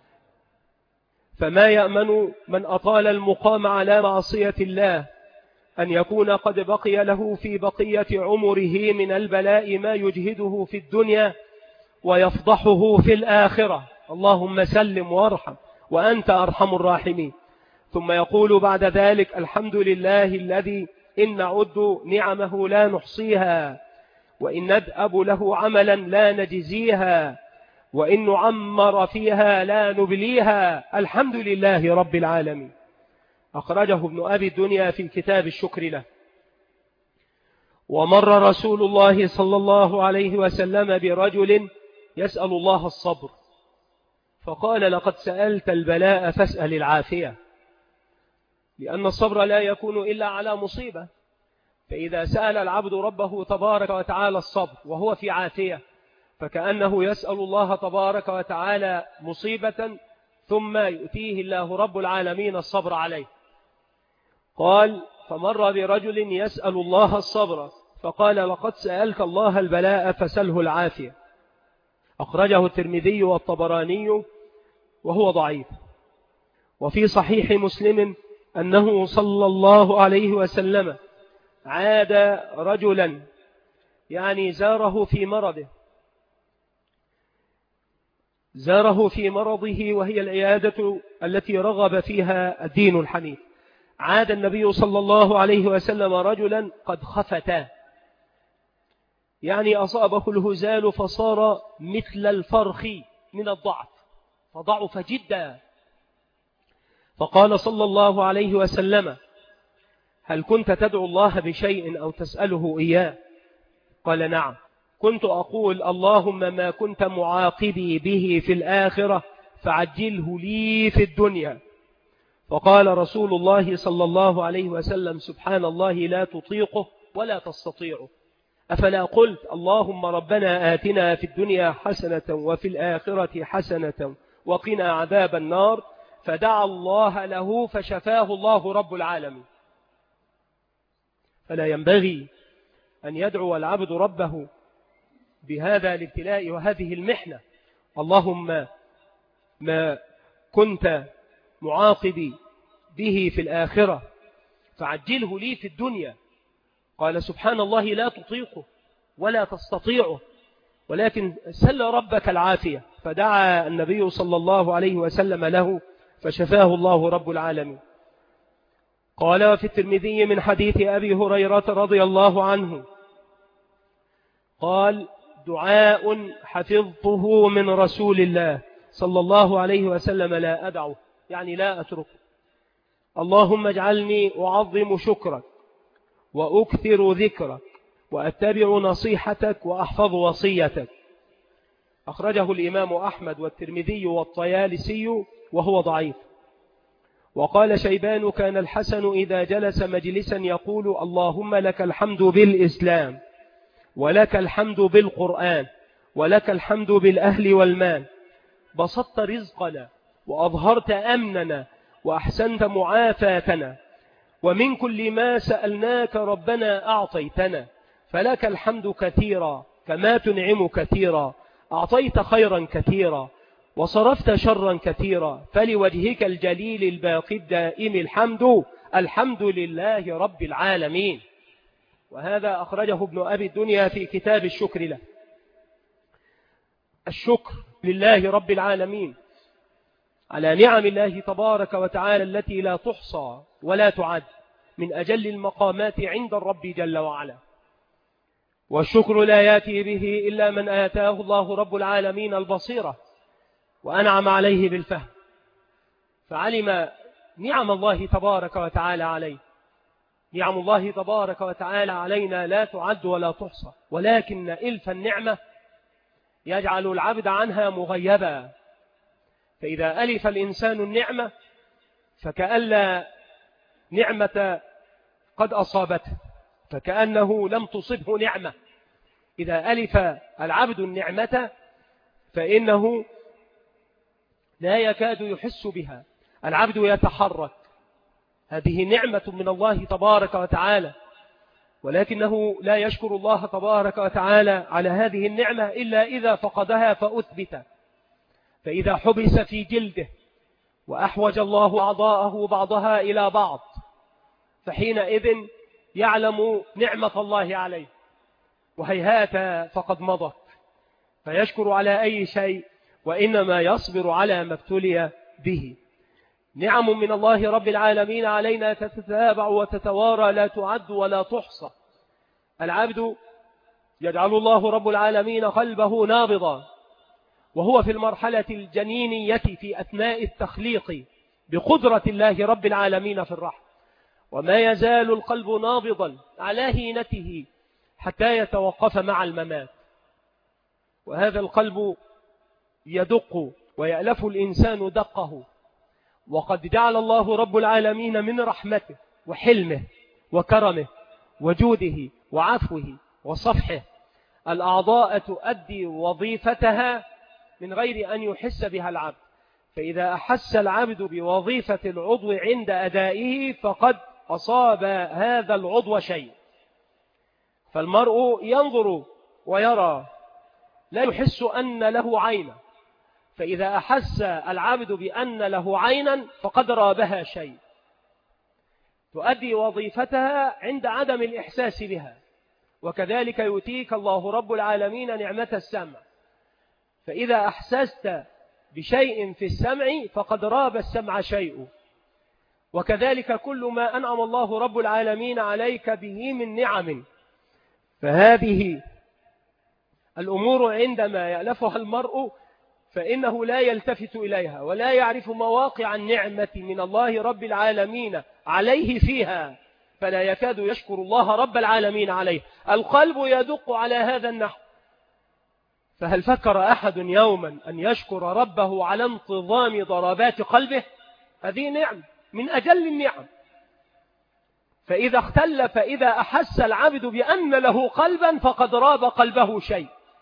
فما يأمن من أطال المقام على معصية الله أن يكون قد بقي له في بقية عمره من البلاء ما يجهده في الدنيا ويفضحه في الآخرة، اللهم سلم وارحم وأنت أرحم الراحمين. ثم يقول بعد ذلك: الحمد لله الذي إن نعد نعمه لا نحصيها، وإن ندأب له عملا لا نجزيها، وإن نعمر فيها لا نبليها، الحمد لله رب العالمين. أخرجه ابن أبي الدنيا في كتاب الشكر له. ومر رسول الله صلى الله عليه وسلم برجل يسأل الله الصبر، فقال لقد سألت البلاء فاسأل العافية، لأن الصبر لا يكون إلا على مصيبة. فإذا سأل العبد ربه تبارك وتعالى الصبر وهو في عافية، فكأنه يسأل الله تبارك وتعالى مصيبة ثم يؤتيه الله رب العالمين الصبر عليه. قال فمر برجل يسأل الله الصبر فقال لقد سألت الله البلاء فسله العافية. أخرجه الترمذي والطبراني وهو ضعيف. وفي صحيح مسلم أنه صلى الله عليه وسلم عاد رجلا يعني زاره في مرضه وهي العيادة التي رغب فيها الدين الحنيف. عاد النبي صلى الله عليه وسلم رجلا قد خفتا، يعني أصابه الهزال فصار مثل الفرخ من الضعف، فضعف جدا. فقال صلى الله عليه وسلم هل كنت تدعو الله بشيء أو تسأله إياه؟ قال نعم، كنت أقول اللهم ما كنت معاقبي به في الآخرة فعجله لي في الدنيا. فقال رسول الله صلى الله عليه وسلم سبحان الله لا تطيقه ولا تستطيعه، أفلا قلت اللهم ربنا آتنا في الدنيا حسنة وفي الآخرة حسنة وقنا عذاب النار، فدعا الله له فشفاه الله رب العالمين. فلا ينبغي أن يدعو العبد ربه بهذا الابتلاء وهذه المحنة، اللهم ما كنت معاقبي به في الآخرة فعجله لي في الدنيا. قال سبحان الله لا تطيقه ولا تستطيعه، ولكن سل ربك العافية، فدعا النبي صلى الله عليه وسلم له فشفاه الله رب العالمين. قال في الترمذي من حديث أبي هريرة رضي الله عنه قال دعاء حفظته من رسول الله صلى الله عليه وسلم لا أدعه، يعني لا أتركه، اللهم اجعلني أعظم شكرك وأكثر ذكرك وأتبع نصيحتك وأحفظ وصيتك. أخرجه الإمام أحمد والترمذي والطيالسي وهو ضعيف. وقال شيبان كان الحسن إذا جلس مجلسا يقول اللهم لك الحمد بالإسلام ولك الحمد بالقرآن ولك الحمد بالأهل والمال، بسطت رزقنا وأظهرت أمننا وأحسنت معافاتنا، ومن كل ما سألناك ربنا أعطيتنا، فلك الحمد كثيرا كما تنعم كثيرا، أعطيت خيرا كثيرا وصرفت شرا كثيرا، فلوجهك الجليل الباقي الدائم الحمد لله رب العالمين. وهذا أخرجه ابن أبي الدنيا في كتاب الشكر له. الشكر لله رب العالمين على نعم الله تبارك وتعالى التي لا تحصى ولا تعد، من أجل المقامات عند الرب جل وعلا. والشكر لا يأتي به إلا من آتاه الله رب العالمين البصيرة وأنعم عليه بالفهم، فعلم نعم الله تبارك وتعالى عليه. نعم الله تبارك وتعالى علينا لا تعد ولا تحصى، ولكن إلف النعمة يجعل العبد عنها مغيبا. فإذا ألف الإنسان النعمة فكأن لا نعمة قد أصابته، فكأنه لم تصبه نعمة. إذا ألف العبد النعمة فإنه لا يكاد يحس بها، العبد يتحرك، هذه نعمة من الله تبارك وتعالى، ولكنه لا يشكر الله تبارك وتعالى على هذه النعمة إلا إذا فقدها فأثبت. فإذا حبس في جلده وأحوج الله أعضاءه بعضها إلى بعض فحينئذ يعلم نعمة الله عليه، وهيهات فقد مضت، فيشكر على أي شيء، وإنما يصبر على ما ابتلي به. نعم من الله رب العالمين علينا تتتابع وتتوارى لا تعد ولا تحصى. العبد يجعل الله رب العالمين قلبه نابضا وهو في المرحلة الجنينية في أثناء التخليق بقدرة الله رب العالمين في الرحم، وما يزال القلب نابضا على هينته حتى يتوقف مع الممات. وهذا القلب يدق ويألف الإنسان دقه. وقد جعل الله رب العالمين من رحمته وحلمه وكرمه وجوده وعفوه وصفحه الأعضاء تؤدي وظيفتها من غير أن يحس بها العبد. فإذا أحس العبد بوظيفة العضو عند أدائه فقد أصاب هذا العضو شيء. فالمرء ينظر ويرى لا يحس أن له عينا، فإذا أحس العبد بأن له عينا فقد رابها شيء تؤدي وظيفتها عند عدم الإحساس بها. وكذلك يؤتيك الله رب العالمين نعمة السمع، فإذا أحسست بشيء في السمع فقد راب السمع شيء. وكذلك كل ما أنعم الله رب العالمين عليك به من نعم، فهذه الأمور عندما يألفها المرء فإنه لا يلتفت إليها ولا يعرف مواقع النعمة من الله رب العالمين عليه فيها، فلا يكاد يشكر الله رب العالمين عليه. القلب يدق على هذا النحو. فهل فكر أحد يوما أن يشكر ربه على انتظام ضربات قلبه؟ هذه نعم من أجل النعم. فإذا اختل، فإذا أحس العبد بأن له قلبا فقد راب قلبه شيء،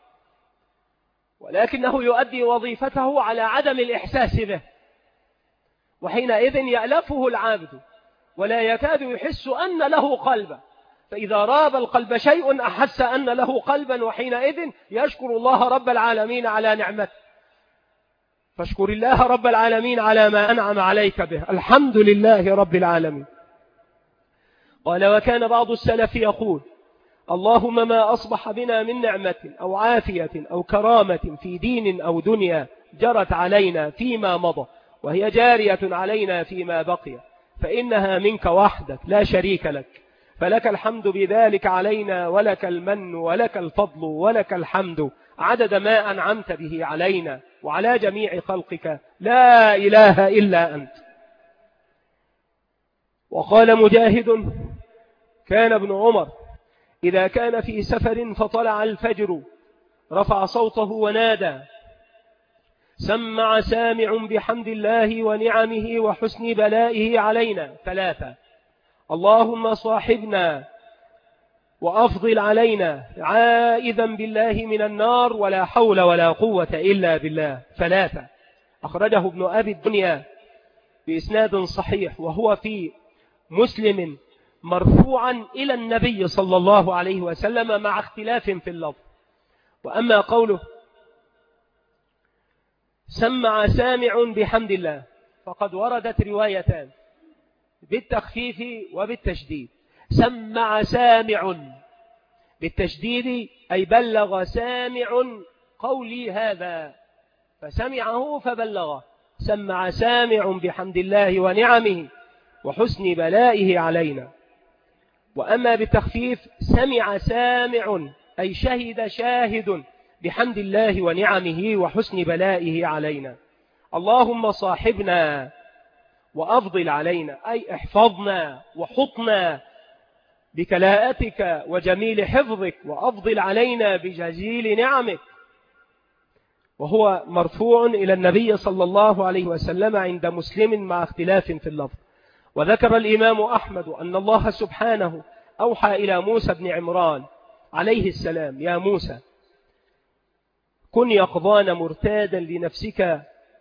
ولكنه يؤدي وظيفته على عدم الإحساس به، وحينئذ يألفه العبد ولا يكاد يحس أن له قلبا. فإذا راب القلب شيء أحس أن له قلبا، وحينئذ يشكر الله رب العالمين على نعمته. فاشكر الله رب العالمين على ما أنعم عليك به. الحمد لله رب العالمين. قال: وكان بعض السلف يقول: اللهم ما أصبح بنا من نعمة أو عافية أو كرامة في دين أو دنيا جرت علينا فيما مضى وهي جارية علينا فيما بقي فإنها منك وحدك لا شريك لك، فلك الحمد بذلك علينا، ولك المن ولك الفضل ولك الحمد عدد ما أنعمت به علينا وعلى جميع خلقك، لا إله إلا أنت. وقال مجاهد: كان ابن عمر إذا كان في سفر فطلع الفجر رفع صوته ونادى: سمع سامع بحمد الله ونعمه وحسن بلائه علينا 3: اللهم صاحبنا وأفضل علينا عائذا بالله من النار ولا حول ولا قوة إلا بالله 3. أخرجه ابن أبي الدنيا بإسناد صحيح، وهو في مسلم مرفوعا إلى النبي صلى الله عليه وسلم مع اختلاف في اللفظ. وأما قوله سمع سامع بحمد الله فقد وردت روايتان بالتخفيف وبالتشديد. سمع سامع بالتشديد أي بلغ سامع قولي هذا فسمعه فبلغه. سمع سامع بحمد الله ونعمه وحسن بلائه علينا. وأما بالتخفيف سمع سامع أي شهد شاهد بحمد الله ونعمه وحسن بلائه علينا. اللهم صاحبنا وأفضل علينا أي احفظنا وحطنا بكلاءتك وجميل حفظك وأفضل علينا بجزيل نعمك. وهو مرفوع إلى النبي صلى الله عليه وسلم عند مسلم مع اختلاف في اللفظ. وذكر الإمام أحمد أن الله سبحانه أوحى إلى موسى بن عمران عليه السلام: يا موسى كن يقظان مرتادا لنفسك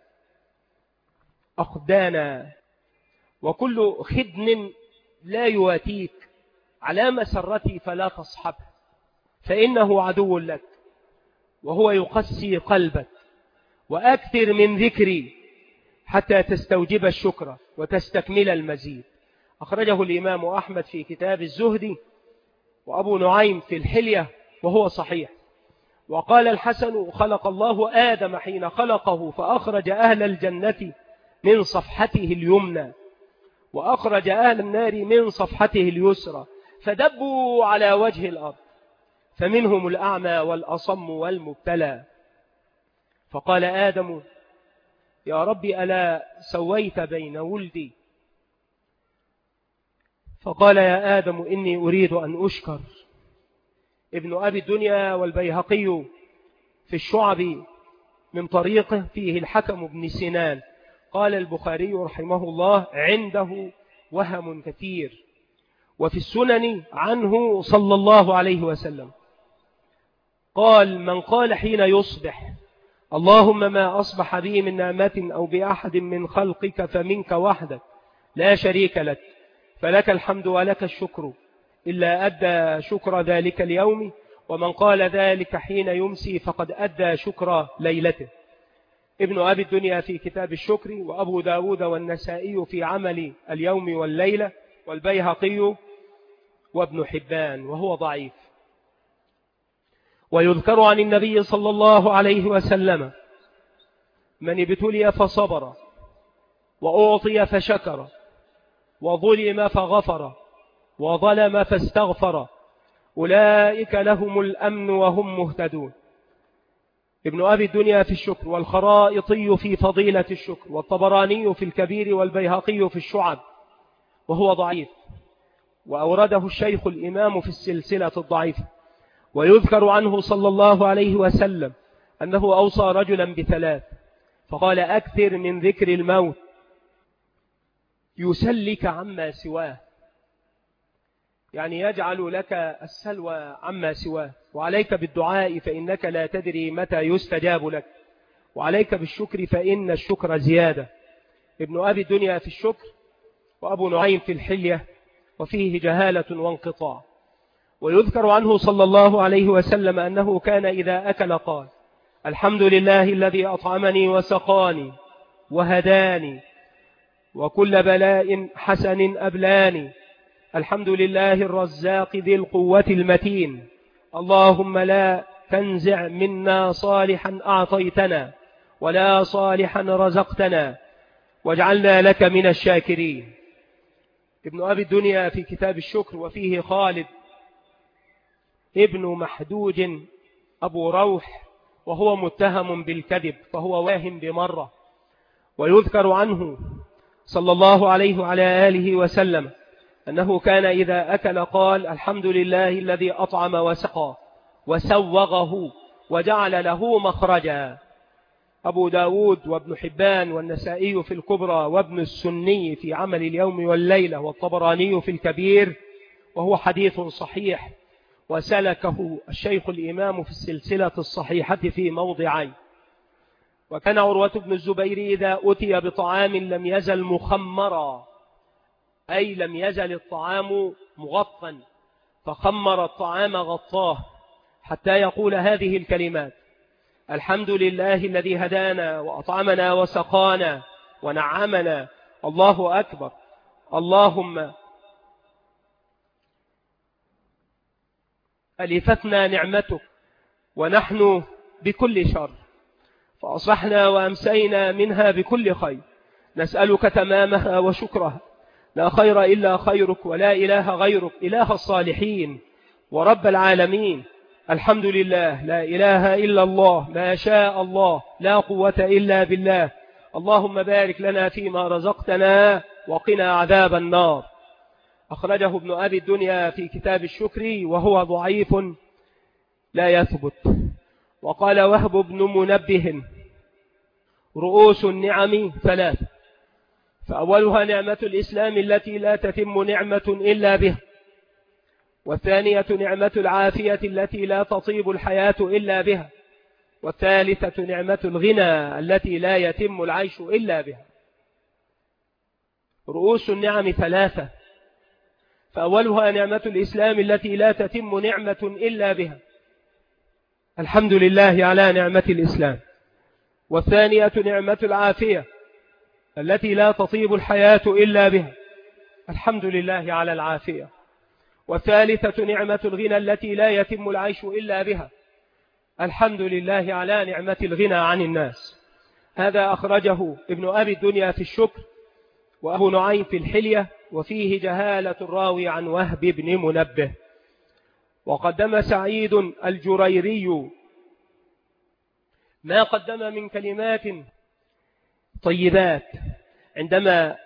أخدانا، وكل خدن لا يواتيك على مسرتي فلا تصحبه، فإنه عدو لك وهو يقسي قلبك، وأكثر من ذكري حتى تستوجب الشكر وتستكمل المزيد. أخرجه الإمام أحمد في كتاب الزهد، وأبو نعيم في الحلية، وهو صحيح. وقال الحسن: خلق الله آدم حين خلقه فأخرج أهل الجنة من صفحته اليمنى وأخرج أهل النار من صفحته اليسرى فدبوا على وجه الأرض، فمنهم الأعمى والأصم والمبتلى. فقال آدم: يا رب ألا سويت بين ولدي؟ فقال: يا آدم إني أريد أن أشكر. ابن أبي الدنيا والبيهقي في الشعب من طريقه فيه الحكم بن سنان. قال البخاري رحمه الله عنده وهم كثير. وفي السنن عنه صلى الله عليه وسلم قال: من قال حين يصبح: اللهم ما أصبح بي من نعمة أو بأحد من خلقك فمنك وحدك لا شريك لك، فلك الحمد ولك الشكر، إلا أدى شكر ذلك اليوم. ومن قال ذلك حين يمسي فقد أدى شكر ليلته. ابن أبي الدنيا في كتاب الشكر، وأبو داود والنسائي في عمل اليوم والليلة، والبيهقي وابن حبان، وهو ضعيف. ويذكر عن النبي صلى الله عليه وسلم: من ابتلي فصبر، وأعطي فشكر، وظلم فغفر، وظلم فاستغفر، أولئك لهم الأمن وهم مهتدون. ابن أبي الدنيا في الشكر، والخرائطي في فضيلة الشكر، والطبراني في الكبير، والبيهقي في الشعب، وهو ضعيف. وأورده الشيخ الإمام في السلسلة الضعيفة. ويذكر عنه صلى الله عليه وسلم أنه أوصى رجلا بثلاث، فقال: أكثر من ذكر الموت يسلك عما سواه، يعني يجعل لك السلوى عما سواه. وعليك بالدعاء فإنك لا تدري متى يستجاب لك. وعليك بالشكر فإن الشكر زيادة. ابن أبي الدنيا في الشكر، وأبو نعيم في الحلية، وفيه جهالة وانقطاع. ويذكر عنه صلى الله عليه وسلم أنه كان إذا أكل قال: الحمد لله الذي أطعمني وسقاني وهداني وكل بلاء حسن أبلاني، الحمد لله الرزاق ذي القوة المتين، اللهم لا تنزع منا صالحا أعطيتنا ولا صالحا رزقتنا واجعلنا لك من الشاكرين. ابن أبي الدنيا في كتاب الشكر، وفيه خالد ابن محدوج أبو روح، وهو متهم بالكذب، فهو واهم بمرة. ويذكر عنه صلى الله عليه وعلى آله وسلم أنه كان إذا أكل قال: الحمد لله الذي أطعم وسقى وسوغه وجعل له مخرجا. أبو داود وابن حبان والنسائي في الكبرى، وابن السني في عمل اليوم والليلة، والطبراني في الكبير، وهو حديث صحيح. وسلكه الشيخ الإمام في السلسلة الصحيحة في موضعين. وكان عروة بن الزبير إذا أتي بطعام لم يزل مخمرا، أي لم يزل الطعام مغطا، فخمر الطعام غطاه، حتى يقول هذه الكلمات: الحمد لله الذي هدانا وأطعمنا وسقانا ونعمنا، الله أكبر، اللهم ألفتنا نعمتك ونحن بكل شر، فأصبحنا وأمسينا منها بكل خير، نسألك تمامها وشكرها، لا خير إلا خيرك ولا إله غيرك، إله الصالحين ورب العالمين. الحمد لله، لا إله إلا الله، ما شاء الله، لا قوة إلا بالله. اللهم بارك لنا فيما رزقتنا وقنا عذاب النار. أخرجه ابن أبي الدنيا في كتاب الشكر، وهو ضعيف لا يثبت. وقال وهب بن منبه: رؤوس النعم ثلاث، فأولها نعمة الإسلام التي لا تتم نعمة إلا به، والثانية نعمة العافية التي لا تطيب الحياة إلا بها، والثالثة نعمة الغنى التي لا يتم العيش إلا بها. رؤوس النعم ثلاثة، فأولها نعمة الإسلام التي لا تتم نعمة إلا بها، الحمد لله على نعمة الإسلام. والثانية نعمة العافية التي لا تطيب الحياة إلا بها، الحمد لله على العافية. والثالثة نعمة الغنى التي لا يتم العيش إلا بها، الحمد لله على نعمة الغنى عن الناس. هذا أخرجه ابن أبي الدنيا في الشكر، وأبو نعيم في الحلية، وفيه جهالة الراوي عن وهب بن منبه. وقدم سعيد الجريري ما قدم من كلمات طيبات عندما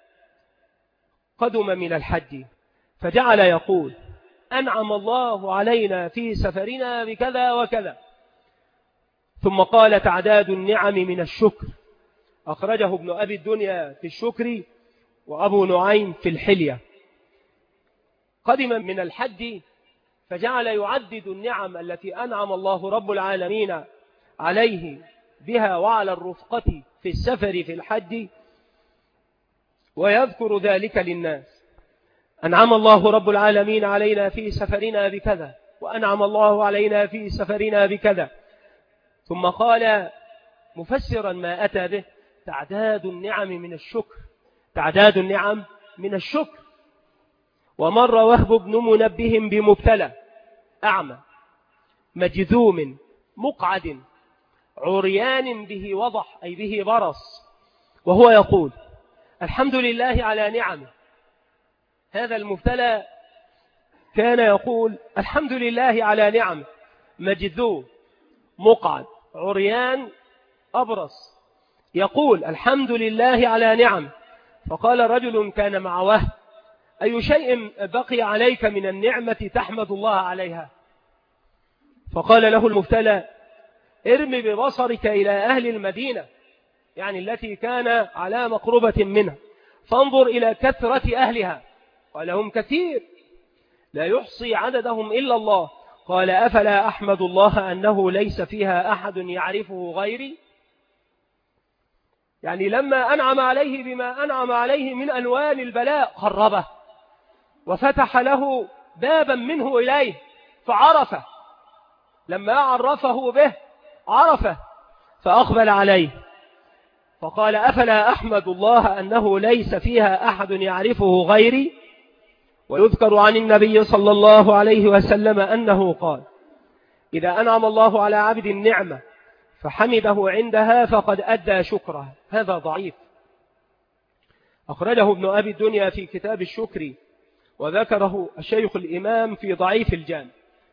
قدم من الحج، فجعل يقول: أنعم الله علينا في سفرنا بكذا وكذا، ثم قال تعداد النعم من الشكر. أخرجه ابن أبي الدنيا في الشكر وأبو نعيم في الحلية. قدم من الحج فجعل يعدد النعم التي أنعم الله رب العالمين عليه بها وعلى الرفقة في السفر في الحج، ويذكر ذلك للناس. أنعم الله رب العالمين علينا في سفرنا بكذا، وأنعم الله علينا في سفرنا بكذا. ثم قال مفسرا ما أتى به: تعداد النعم من الشكر، تعداد النعم من الشكر. ومر وهب بن منبه بمبتلى أعمى مجذوم مقعد عريان به وضح، أي به برص، وهو يقول: الحمد لله على نعمه. هذا المبتلى كان يقول: الحمد لله على نعمه، مجذوم مقعد عريان أبرص، يقول: الحمد لله على نعمه. فقال رجل كان مع وهب: أي شيء بقي عليك من النعمة تحمد الله عليها؟ فقال له المبتلى: ارم ببصرك إلى أهل المدينة، يعني التي كان على مقربة منها، فانظر إلى كثرة أهلها. قال: هم كثير لا يحصي عددهم إلا الله. قال: أفلا أحمد الله أنه ليس فيها أحد يعرفه غيري؟ يعني لما أنعم عليه بما أنعم عليه من ألوان البلاء قربه وفتح له بابا منه إليه فعرفه، لما عرفه به عرفه فأقبل عليه. فقال: أفلا أحمد الله أنه ليس فيها أحد يعرفه غيري؟ ويذكر عن النبي صلى الله عليه وسلم أنه قال: إذا أنعم الله على عبد النعمة فحمده عندها فقد أدى شكره. هذا ضعيف. أخرجه ابن أبي الدنيا في كتاب الشكر، وذكره الشيخ الإمام في ضعيف الجامع.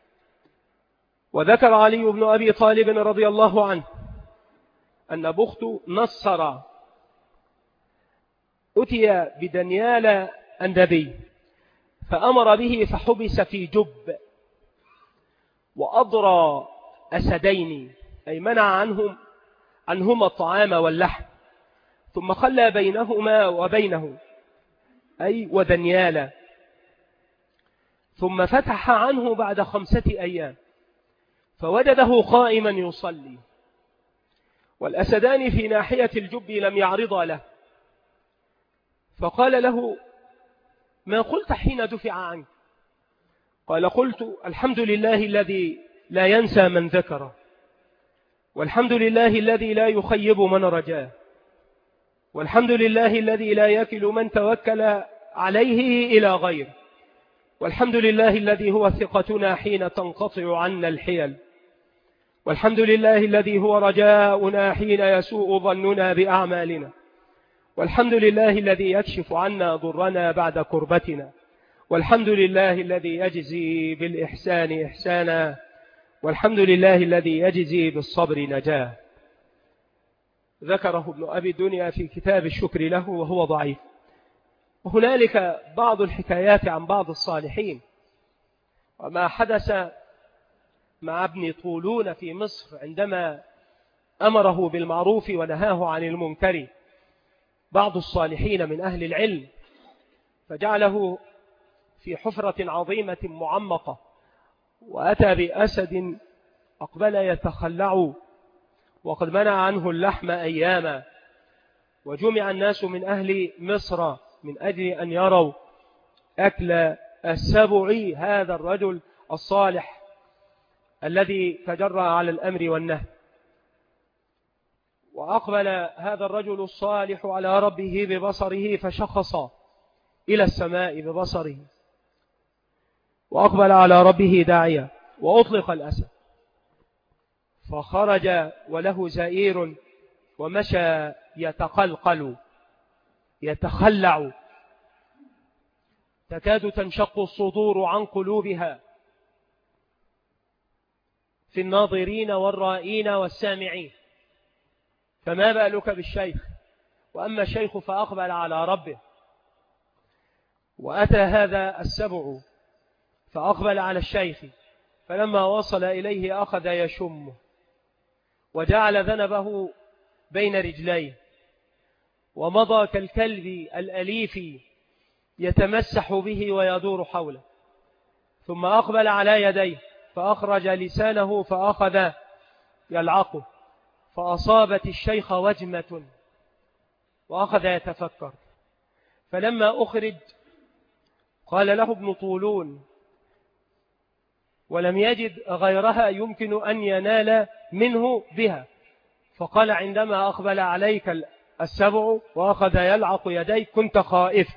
وذكر علي بن أبي طالب رضي الله عنه أن بخت نصر أتي بدنيال أندبي فأمر به فحبس في جب، وأضرى أسدين، أي منع عنهما الطعام واللحم، ثم خلى بينهما وبينه، أي ودنيالا، ثم فتح عنه بعد 5 أيام فوجده قائما يصلي، والأسدان في ناحية الجب لم يعرضا له. فقال له: ما قلت حين دفع عنك؟ قال: قلت: الحمد لله الذي لا ينسى من ذكره، والحمد لله الذي لا يخيب من رجاه، والحمد لله الذي لا يكل من توكل عليه إلى غيره، والحمد لله الذي هو ثقتنا حين تنقطع عنا الحيل، والحمد لله الذي هو رجاؤنا حين يسوء ظننا بأعمالنا، والحمد لله الذي يكشف عنا ضرنا بعد كربتنا، والحمد لله الذي يجزي بالإحسان إحسانا، والحمد لله الذي يجزي بالصبر نجاه. ذكره ابن أبي الدنيا في كتاب الشكر له وهو ضعيف. وهنالك بعض الحكايات عن بعض الصالحين، وما حدث مع ابن طولون في مصر عندما أمره بالمعروف ونهاه عن المنكر بعض الصالحين من أهل العلم، فجعله في حفرة عظيمة معمقة، وأتى بأسد أقبل يتخلع وقد منع عنه اللحم أياما، وجمع الناس من أهل مصر من أجل أن يروا أكل السبع هذا الرجل الصالح الذي تجرأ على الأمر والنهي. وأقبل هذا الرجل الصالح على ربه ببصره فشخص إلى السماء ببصره، وأقبل على ربه داعيا، وأطلق الأسد فخرج وله زئير ومشى يتقلقل يتخلع، تكاد تنشق الصدور عن قلوبها في الناظرين والرائين والسامعين. فما بالك بالشيخ؟ وأما الشيخ فأقبل على ربه. وأتى هذا السبع فأقبل على الشيخ، فلما وصل إليه أخذ يشمه وجعل ذنبه بين رجليه ومضى كالكلب الأليف يتمسح به ويدور حوله، ثم أقبل على يديه فأخرج لسانه فأخذ يلعقه، فأصابت الشيخ وجمة وأخذ يتفكر. فلما أخرج قال له ابن طولون ولم يجد غيرها يمكن أن ينال منه بها، فقال عندما أقبل عليك السبع وأخذ يلعق يديك كنت خائفا.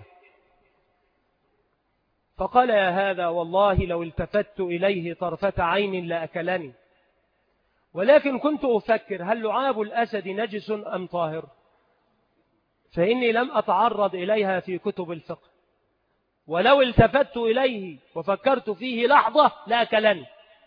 فقال يا هذا والله لو التفت إليه طرفة عين لأكلني، ولكن كنت أفكر هل لعاب الأسد نجس أم طاهر، فإني لم أتعرض إليها في كتب الفقه، ولو التفت إليه وفكرت فيه لحظة لأكلني.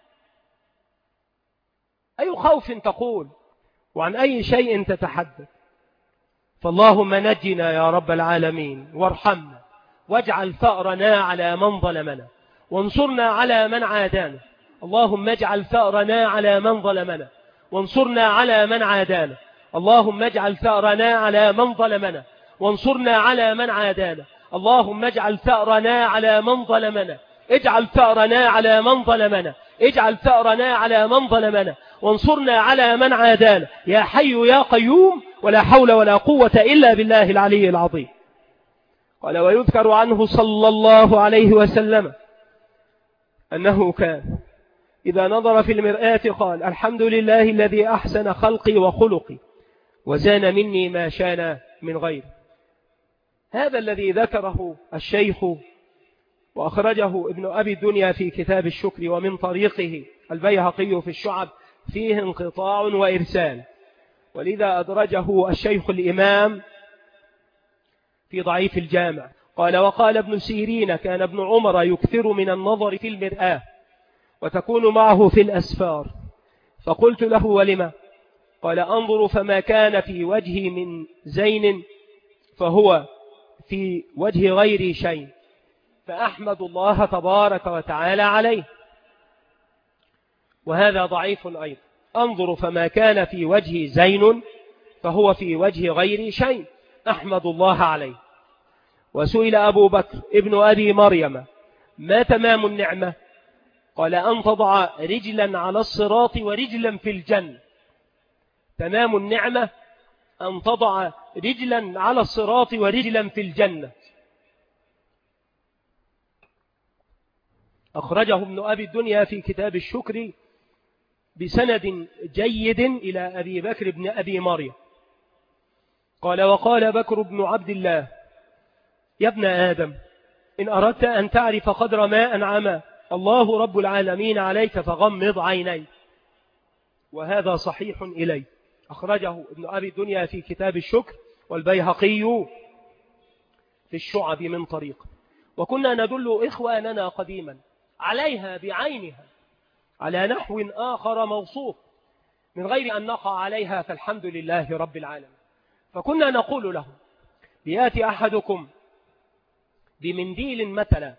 أي خوف تقول وعن أي شيء تتحدث؟ فاللهم نجنا يا رب العالمين وارحمنا، واجعل ثأرنا على من ظلمنا، وانصرنا على من عادانا. اللهم اجعل ثأرنا على من ظلمنا، وانصرنا على من عادانا. اللهم اجعل ثأرنا على من ظلمنا، وانصرنا على من عادانا. اللهم اجعل ثأرنا على من ظلمنا، اجعل ثأرنا على من ظلمنا، اجعل ثأرنا على من ظلمنا، وانصرنا على من عادانا، يا حي يا قيوم، ولا حول ولا قوة إلا بالله العلي العظيم. قال ويذكر عنه صلى الله عليه وسلم أنه كان إذا نظر في المرآة قال الحمد لله الذي أحسن خلقي وخلقي وزان مني ما شان من غير. هذا الذي ذكره الشيخ وأخرجه ابن أبي الدنيا في كتاب الشكر، ومن طريقه البيهقي في الشعب، فيه انقطاع وإرسال، ولذا أدرجه الشيخ الإمام في ضعيف الجامع. قال وقال ابن سيرين كان ابن عمر يكثر من النظر في المرآة وتكون معه في الأسفار، فقلت له ولما؟ قال أنظر فما كان في وجهي من زين فهو في وجه غيري شيء، فأحمد الله تبارك وتعالى عليه. وهذا ضعيف أيضا، أنظر فما كان في وجهي زين فهو في وجه غيري شيء، أحمد الله عليه. وسئل أبو بكر ابن أبي مريم ما تمام النعمة؟ قال أن تضع رجلا على الصراط ورجلا في الجنة. تمام النعمة أن تضع رجلا على الصراط ورجلا في الجنة. أخرجه ابن أبي الدنيا في كتاب الشكر بسند جيد إلى أبي بكر بن أبي مريم. قال وقال بكر بن عبد الله يا ابن آدم إن أردت أن تعرف قدر ما أنعم الله رب العالمين عليك فغمض عينيك. وهذا صحيح إليه، أخرجه ابن أبي الدنيا في كتاب الشكر والبيهقي في الشعب من طريق. وكنا ندل إخواننا قديما عليها بعينها على نحو آخر موصوف من غير أن نقع عليها، فالحمد لله رب العالمين. فكنا نقول له ليأتي أحدكم بمنديل مثلا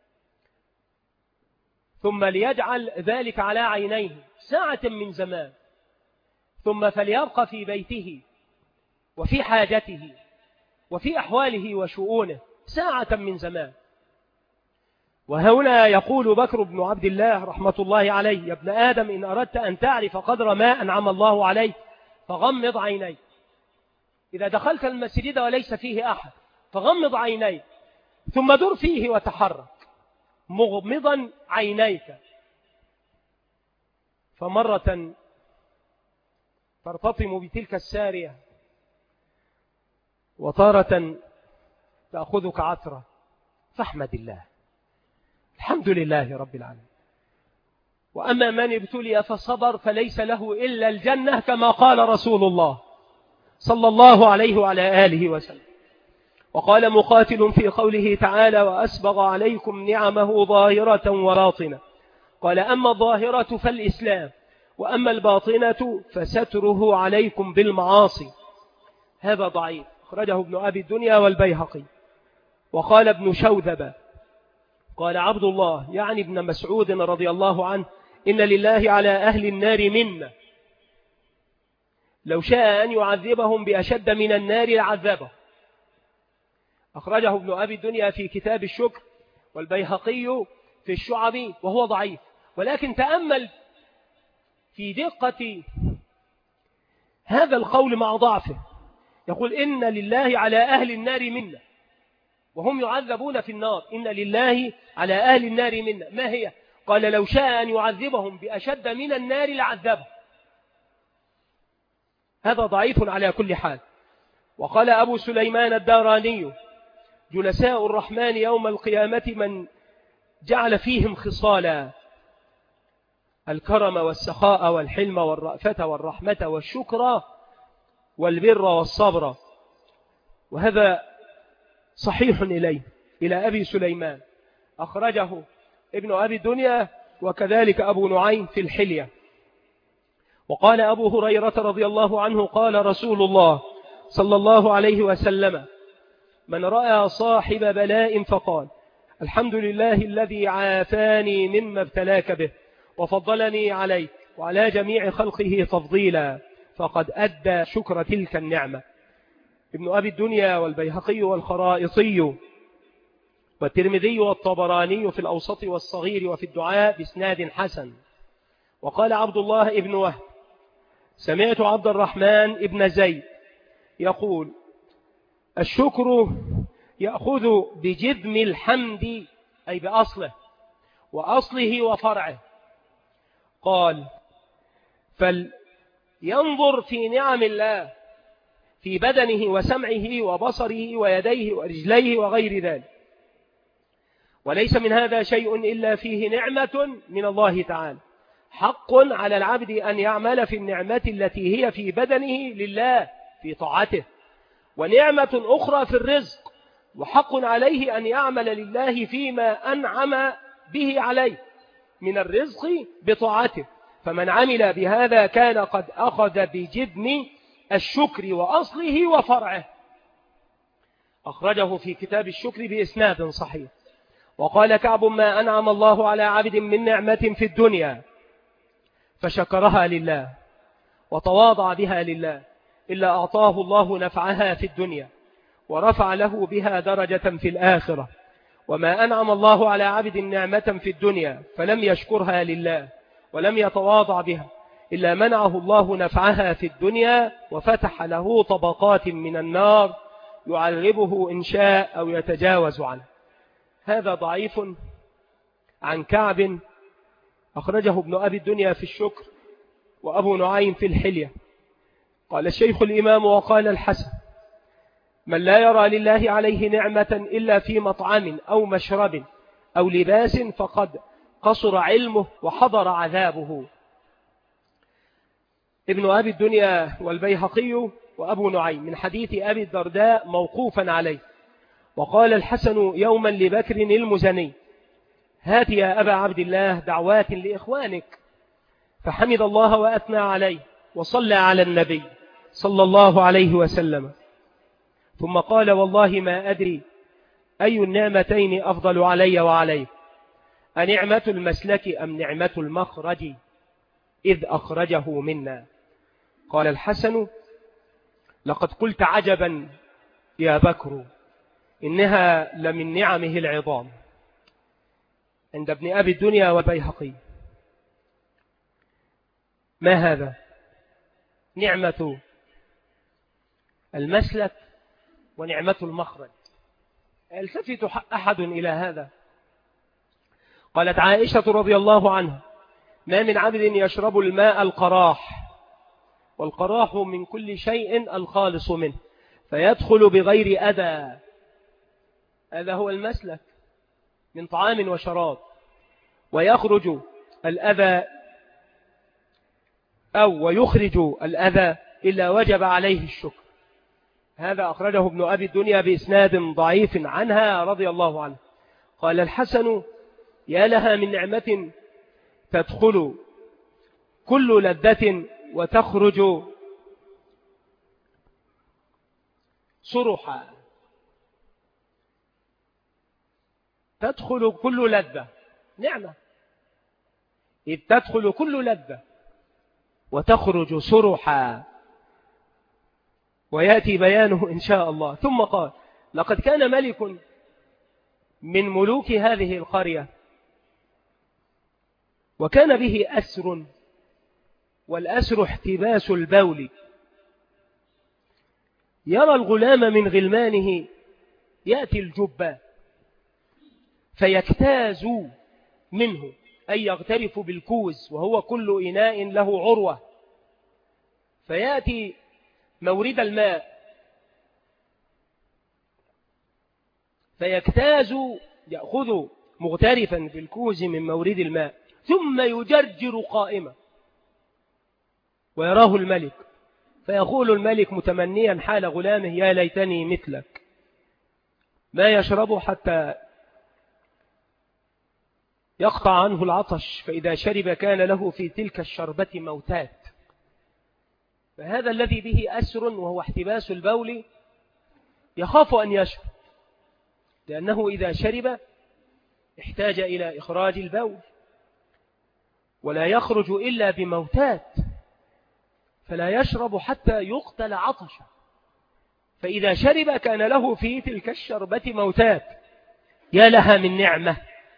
ثم ليجعل ذلك على عينيه ساعة من زمان، ثم فليبقى في بيته وفي حاجته وفي أحواله وشؤونه ساعة من زمان. وهنا يقول بكر بن عبد الله رحمة الله عليه يا ابن آدم إن أردت أن تعرف قدر ما أنعم الله عليك فغمض عينيك. إذا دخلت المسجد وليس فيه أحد فغمض عينيك ثم دور فيه وتحرك مغمضا عينيك. فمرة ترتطم بتلك السارية وتارة تأخذك عثرة، فاحمد الله، الحمد لله رب العالمين. وأما من ابتلي فصبر فليس له إلا الجنة كما قال رسول الله صلى الله عليه وعلى آله وسلم. وقال مقاتل في قوله تعالى وأسبغ عليكم نعمه ظاهرة وباطنة، قال أما الظاهرة فالإسلام وأما الباطنة فستره عليكم بالمعاصي. هذا ضعيف، أخرجه ابن أبي الدنيا والبيهقي. وقال ابن شوذب قال عبد الله يعني ابن مسعود رضي الله عنه إن لله على أهل النار منة لو شاء أن يعذبهم بأشد من النار لعذبهم. أخرجه ابن أبي الدنيا في كتاب الشكر، والبيهقي في الشعب، وهو ضعيف. ولكن تأمل في دقة هذا القول مع ضعفه. يقول إن لله على أهل النار منة، وهم يعذبون في النار. إن لله على أهل النار منة، ما هي؟ قال لو شاء أن يعذبهم بأشد من النار لعذبهم. هذا ضعيف على كل حال. وقال أبو سليمان الداراني جلساء الرحمن يوم القيامة من جعل فيهم خصالا: الكرم والسخاء والحلم والرأفة والرحمة والشكر والبر والصبر. وهذا صحيح إلى أبي سليمان، أخرجه ابن أبي الدنيا وكذلك أبو نعيم في الحلية. وقال أبو هريرة رضي الله عنه قال رسول الله صلى الله عليه وسلم: من رأى صاحب بلاء فقال الحمد لله الذي عافاني مما ابتلاك به وفضلني عليك وعلى جميع خلقه تفضيلا، فقد أدى شكر تلك النعمة. ابن أبي الدنيا والبيهقي والخرائطي والترمذي والطبراني في الأوسط والصغير وفي الدعاء بإسناد حسن. وقال عبد الله ابن وهب: سمعت عبد الرحمن ابن زيد يقول: الشكر يأخذ بجذم الحمد، أي بأصله وأصله وفرعه. قال: فلينظر في نعم الله في بدنه وسمعه وبصره ويديه ورجليه وغير ذلك، وليس من هذا شيء إلا فيه نعمة من الله تعالى، حق على العبد أن يعمل في النعمة التي هي في بدنه لله في طاعته، ونعمة أخرى في الرزق، وحق عليه أن يعمل لله فيما أنعم به عليه من الرزق بطاعته. فمن عمل بهذا كان قد أخذ بجذم الشكر وأصله وفرعه. أخرجه في كتاب الشكر بإسناد صحيح. وقال كعب: ما أنعم الله على عبد من نعمة في الدنيا فشكرها لله وتواضع بها لله إلا أعطاه الله نفعها في الدنيا ورفع له بها درجة في الآخرة. وما أنعم الله على عبد نعمة في الدنيا فلم يشكرها لله ولم يتواضع بها إلا منعه الله نفعها في الدنيا وفتح له طبقات من النار يعذبه إن شاء أو يتجاوز عنه. هذا ضعيف عن كعب، أخرجه ابن أبي الدنيا في الشكر وأبو نعيم في الحلية. قال الشيخ الإمام وقال الحسن: من لا يرى لله عليه نعمة إلا في مطعم أو مشرب أو لباس فقد قصر علمه وحضر عذابه. ابن أبي الدنيا والبيهقي وأبو نعيم من حديث أبي الدرداء موقوفا عليه. وقال الحسن يوما لبكر المزني: هات يا أبا عبد الله دعوات لإخوانك. فحمد الله وأثنى عليه وصلى على النبي صلى الله عليه وسلم، ثم قال: والله ما أدري أي النعمتين أفضل علي وعليك، أنعمة المسلك أم نعمة المخرج إذ أخرجه منا. قال الحسن: لقد قلت عجبا يا بكر، إنها لمن نعمه العظام. عند ابن أبي الدنيا والبيهقي. ما هذا؟ نعمة المسلك ونعمة المخرج. يلتفت أحد إلى هذا؟ قالت عائشة رضي الله عنها: ما من عبد يشرب الماء القراح، والقراح من كل شيء الخالص منه، فيدخل بغير أذى. هذا هو المسلك من طعام وشراب، ويخرج الأذى أو ويخرج الأذى إلا وجب عليه الشكر. هذا أخرجه ابن أبي الدنيا بإسناد ضعيف عنها رضي الله عنه. قال الحسن: يا لها من نعمة تدخل كل لذة وتخرج صرحا. تدخل كل لذة، نعمة، إذ تدخل كل لذة وتخرج صرحا. ويأتي بيانه إن شاء الله. ثم قال: لقد كان ملك من ملوك هذه القرية وكان به أسر، والأسر احتباس البول، يرى الغلام من غلمانه يأتي الجبة فيجتاز منه، أي يغترف بالكوز، وهو كل إناء له عروة، فيأتي مورد الماء فيجتاز، يأخذ مغترفا بالكوز من مورد الماء، ثم يجرجر قائمة ويراه الملك، فيقول الملك متمنيا حال غلامه: يا ليتني مثلك، ما يشرب حتى يقطع عنه العطش، فإذا شرب كان له في تلك الشربة موتات. فهذا الذي به أسر وهو احتباس البول يخاف أن يشرب، لأنه إذا شرب احتاج إلى إخراج البول، ولا يخرج إلا بموتات، فلا يشرب حتى يقتل عطشا، فإذا شرب كان له في تلك الشربة موتات. يا لها من نعمة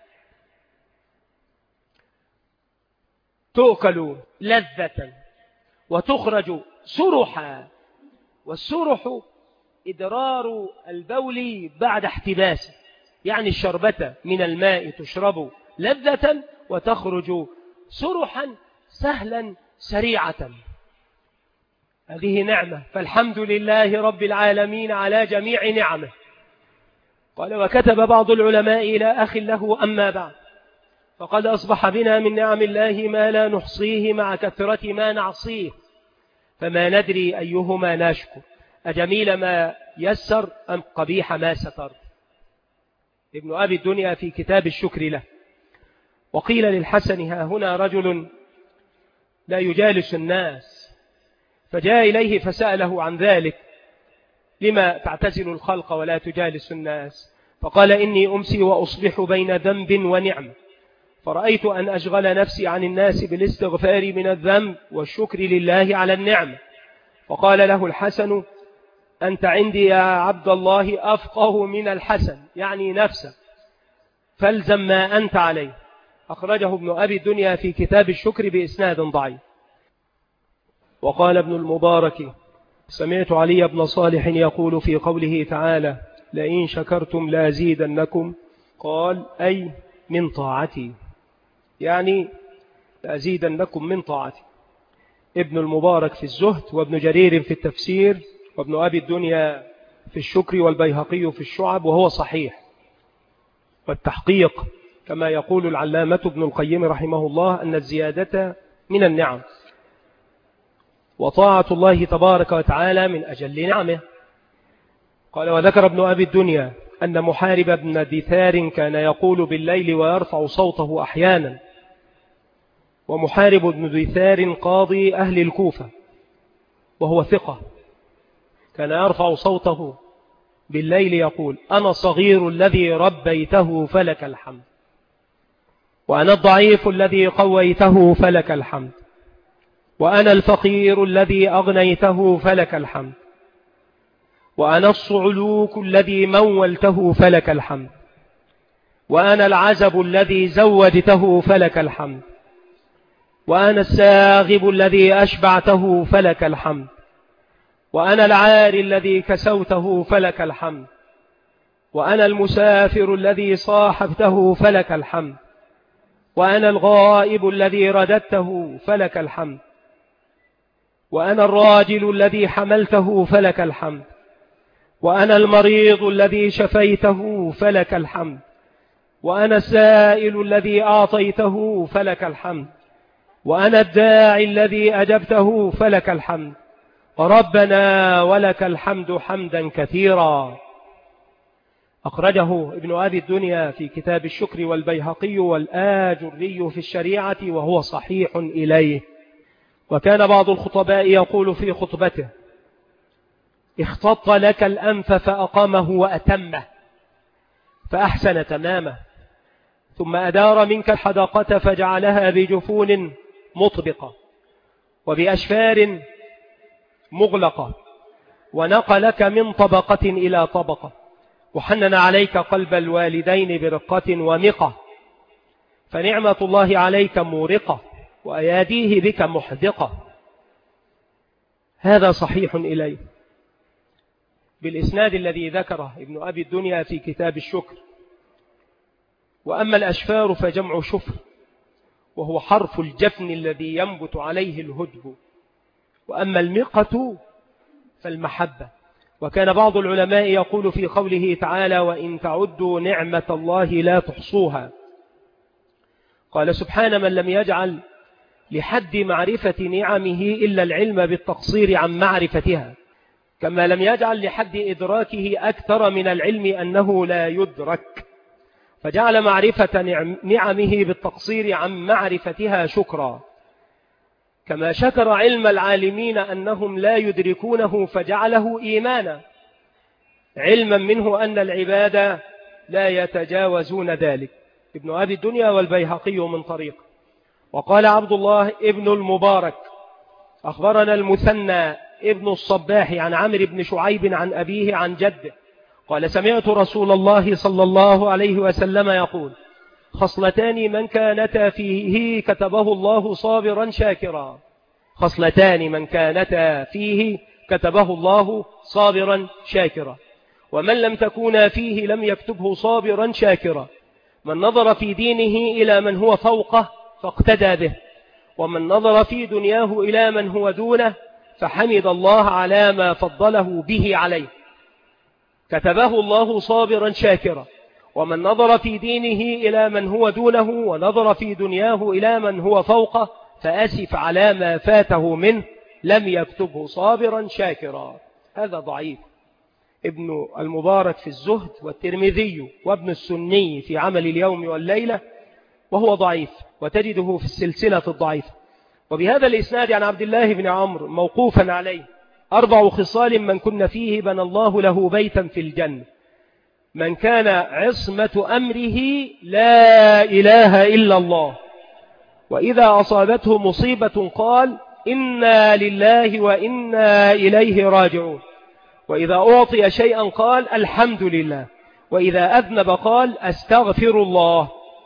تؤكل لذة وتخرج سرحا، والسرح إدرار البول بعد احتباسه، يعني الشربة من الماء تشرب لذة وتخرج سرحا سهلا سريعة. هذه نعمة، فالحمد لله رب العالمين على جميع نعمه. قال: وكتب بعض العلماء إلى أخ له: أما بعد، فقد أصبح بنا من نعم الله ما لا نحصيه مع كثرة ما نعصيه، فما ندري أيهما نشكر، أجميل ما يسر أم قبيح ما ستر. ابن أبي الدنيا في كتاب الشكر له. وقيل للحسن: ها هنا رجل لا يجالس الناس، فجاء إليه فسأله عن ذلك: لما تعتزل الخلق ولا تجالس الناس؟ فقال: إني أمسي وأصبح بين ذنب ونعم، فرأيت أن أشغل نفسي عن الناس بالاستغفار من الذنب والشكر لله على النعم. فقال له الحسن: أنت عندي يا عبد الله أفقه من الحسن، يعني نفسه، فالزم ما أنت عليه. أخرجه ابن أبي الدنيا في كتاب الشكر بإسناد ضعيف. وقال ابن المبارك: سمعت علي بن صالح يقول في قوله تعالى: لئن شكرتم لأزيدنكم، قال: أي من طاعتي، يعني لأزيدنكم من طاعتي. ابن المبارك في الزهد، وابن جرير في التفسير، وابن أبي الدنيا في الشكر، والبيهقي في الشعب، وهو صحيح. والتحقيق كما يقول العلامة ابن القيم رحمه الله أن الزيادة من النعم، وطاعة الله تبارك وتعالى من أجل نعمه. قال: وذكر ابن أبي الدنيا أن محارب بن دثار كان يقول بالليل ويرفع صوته أحيانا. ومحارب بن دثار قاضي أهل الكوفة، وهو ثقة، كان يرفع صوته بالليل يقول: أنا الصغير الذي ربيته فلك الحمد، وأنا الضعيف الذي قويته فلك الحمد، وأنا الفقير الذي أغنيته فلك الحمد، وأنا الصعلوك الذي مولته فلك الحمد، وأنا العزب الذي زوجته فلك الحمد، وأنا الساغب الذي أشبعته فلك الحمد، وأنا العاري الذي كسوته فلك الحمد، وأنا المسافر الذي صاحبته فلك الحمد، وأنا الغائب الذي رددته فلك الحمد، وأنا الراجل الذي حملته فلك الحمد، وأنا المريض الذي شفيته فلك الحمد، وأنا السائل الذي أعطيته فلك الحمد، وأنا الداعي الذي أجبته فلك الحمد، ربنا ولك الحمد حمدا كثيرا. أخرجه ابن أبي الدنيا في كتاب الشكر، والبيهقي والآجري في الشريعة، وهو صحيح إليه. وكان بعض الخطباء يقول في خطبته: اختط لك الأنف فأقامه وأتمه، فأحسن تمامه، ثم أدار منك الحدقة فجعلها بجفون مطبقة وبأشفار مغلقة، ونقلك من طبقة إلى طبقة، وحنن عليك قلب الوالدين برقة ومقة، فنعمة الله عليك مورقة وأياديه بك محدقة. هذا صحيح إليه بالإسناد الذي ذكره ابن أبي الدنيا في كتاب الشكر. وأما الأشفار فجمع شفر، وهو حرف الجفن الذي ينبت عليه الهدب. وأما المقة فالمحبة. وكان بعض العلماء يقول في قوله تعالى: وإن تعدوا نعمة الله لا تحصوها، قال سبحانه: من لم يجعل لحد معرفة نعمه إلا العلم بالتقصير عن معرفتها، كما لم يجعل لحد إدراكه أكثر من العلم أنه لا يدرك، فجعل معرفة نعمه بالتقصير عن معرفتها شكرا، كما شكر علم العالمين أنهم لا يدركونه فجعله إيمانا، علما منه أن العباد لا يتجاوزون ذلك. ابن أبي الدنيا والبيهقي من طريق. وقال عبد الله ابن المبارك: أخبرنا المثنى ابن الصباح عن عمرو بن شعيب عن أبيه عن جده قال: سمعت رسول الله صلى الله عليه وسلم يقول: خصلتان من كانتا فيه كتبه الله صابرا شاكرا. خصلتان من كانتا فيه كتبه الله صابرا شاكرا، ومن لم تكونا فيه لم يكتبه صابرا شاكرا. من نظر في دينه إلى من هو فوقه فاقتدى به، ومن نظر في دنياه إلى من هو دونه فحمد الله على ما فضله به عليه. كتبه الله صابرا شاكرا. ومن نظر في دينه إلى من هو دونه ونظر في دنياه إلى من هو فوقه فأسف على ما فاته منه لم يكتبه صابرا شاكرا. هذا ضعيف. ابن المبارك في الزهد، والترمذي وابن السني في عمل اليوم والليلة، وهو ضعيف، وتجده في السلسلة الضعيفة. وبهذا الإسناد عن عبد الله بن عمرو موقوفا عليه: 4 خصال من كن فيه بنى الله له بيتا في الجنة: من كان عصمة أمره لا إله إلا الله، وإذا أصابته مصيبة قال: إنا لله وإنا إليه راجعون، وإذا أعطي شيئا قال: الحمد لله، وإذا أذنب قال: أستغفر الله.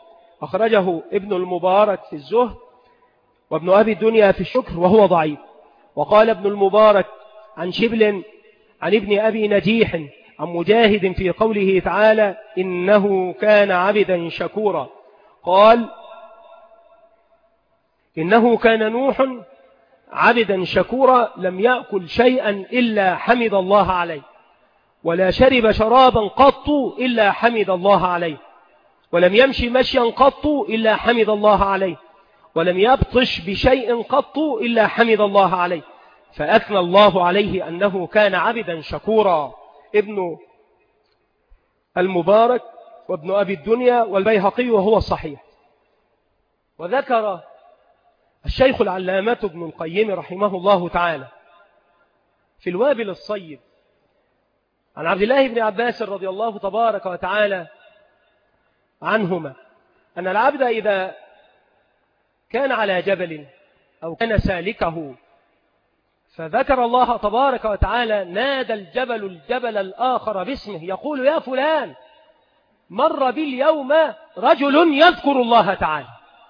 أخرجه ابن المبارك في الزهد، وابن أبي الدنيا في الشكر، وهو ضعيف. وقال ابن المبارك عن شبل عن ابن أبي نجيح عن مجاهد في قوله تعالى: إنه كان عبدا شكورا، قال: إنه كان نوح عبدا شكورا، لم يأكل شيئا إلا حمد الله عليه، ولا شرب شرابا قط إلا حمد الله عليه، ولم يمشي مشيا قط إلا حمد الله عليه، ولم يبطش بشيء قط إلا حمد الله عليه، فأثنى الله عليه أنه كان عبدا شكورا. ابن المبارك وابن أبي الدنيا والبيهقي، وهو الصحيح. وذكر الشيخ العلامة ابن القيم رحمه الله تعالى في الوابل الصيب عن عبد الله بن عباس رضي الله تبارك وتعالى عنهما أن العبد إذا كان على جبل أو كان سالكه فذكر الله تبارك وتعالى نادى الجبل الآخر باسمه يقول: يا فلان، مر باليوم رجل يذكر الله تعالى.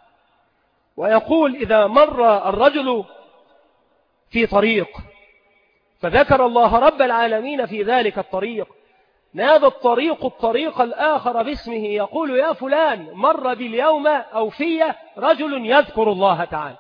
ويقول إذا مر الرجل في طريق فذكر الله رب العالمين في ذلك الطريق، نادى الطريق الآخر باسمه يقول: يا فلان، مر باليوم أو في رجل يذكر الله تعالى.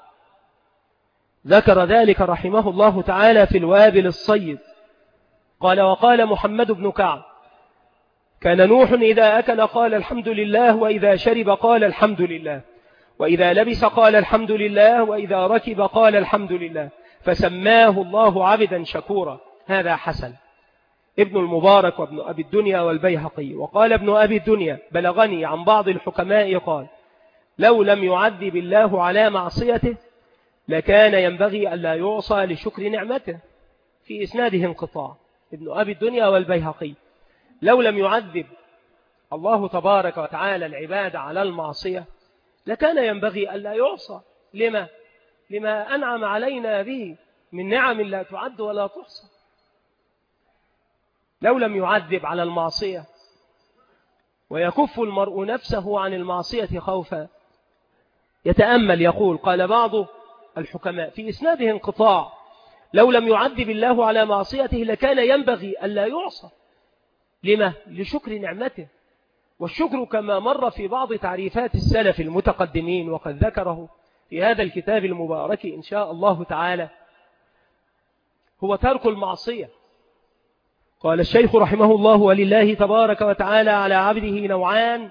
ذكر ذلك رحمه الله تعالى في الوابل الصيب. قال: وقال محمد بن كعب: كان نوح إذا أكل قال الحمد لله، وإذا شرب قال الحمد لله، وإذا لبس قال الحمد لله، وإذا ركب قال الحمد لله، فسماه الله عبدا شكورا. هذا حسن. ابن المبارك وابن أبي الدنيا والبيهقي. وقال ابن أبي الدنيا: بلغني عن بعض الحكماء قال: لو لم يعذب الله على معصيته لكان ينبغي أن لا يعصى لشكر نعمته. في إسناده انقطاع. ابن أبي الدنيا والبيهقي: لو لم يعذب الله تبارك وتعالى العباد على المعصية لكان ينبغي أن لا يعصى. لما أنعم علينا به من نعم لا تعد ولا تحصى. لو لم يعذب على المعصية ويكف المرء نفسه عن المعصية خوفا. يتأمل يقول: قال بعض الحكماء في إسناده انقطاع: لو لم يعذب الله على معصيته لكان ينبغي ألا يعصى. لما؟ لشكر نعمته. والشكر كما مر في بعض تعريفات السلف المتقدمين وقد ذكره في هذا الكتاب المبارك إن شاء الله تعالى هو ترك المعصية. قال الشيخ رحمه الله: ولله تبارك وتعالى على عبده نوعان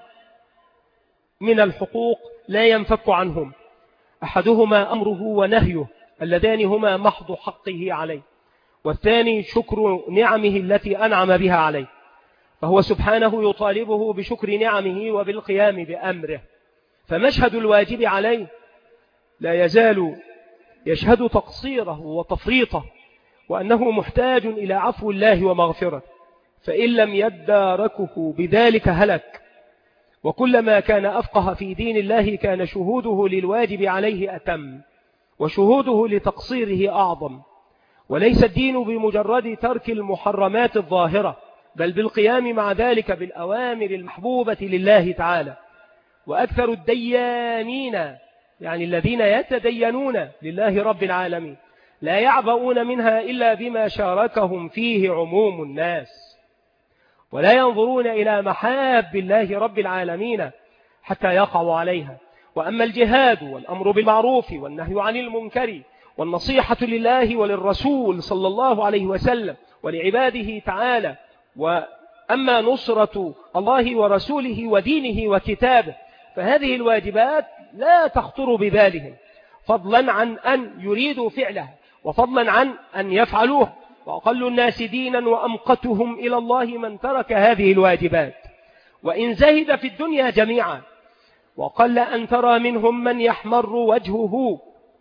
من الحقوق لا ينفك عنهم، أحدهما أمره ونهيه اللذان هما محض حقه عليه، والثاني شكر نعمه التي أنعم بها عليه، فهو سبحانه يطالبه بشكر نعمه وبالقيام بأمره. فمشهد الواجب عليه لا يزال يشهد تقصيره وتفريطه، وأنه محتاج إلى عفو الله ومغفرته، فإن لم يداركه بذلك هلك. وكلما كان أفقه في دين الله كان شهوده للواجب عليه أتم، وشهوده لتقصيره أعظم. وليس الدين بمجرد ترك المحرمات الظاهرة، بل بالقيام مع ذلك بالأوامر المحبوبة لله تعالى. وأكثر الديانين يعني الذين يتدينون لله رب العالمين لا يعبؤون منها إلا بما شاركهم فيه عموم الناس، ولا ينظرون إلى محاب الله رب العالمين حتى يقعوا عليها. وأما الجهاد والأمر بالمعروف والنهي عن المنكر والنصيحة لله وللرسول صلى الله عليه وسلم ولعباده تعالى، وأما نصرة الله ورسوله ودينه وكتابه، فهذه الواجبات لا تخطر ببالهم، فضلا عن أن يريدوا فعلها، وفضلا عن أن يفعلوه. وأقل الناس دينا وأمقتهم إلى الله من ترك هذه الواجبات وإن زهد في الدنيا جميعا. وقل أن ترى منهم من يحمر وجهه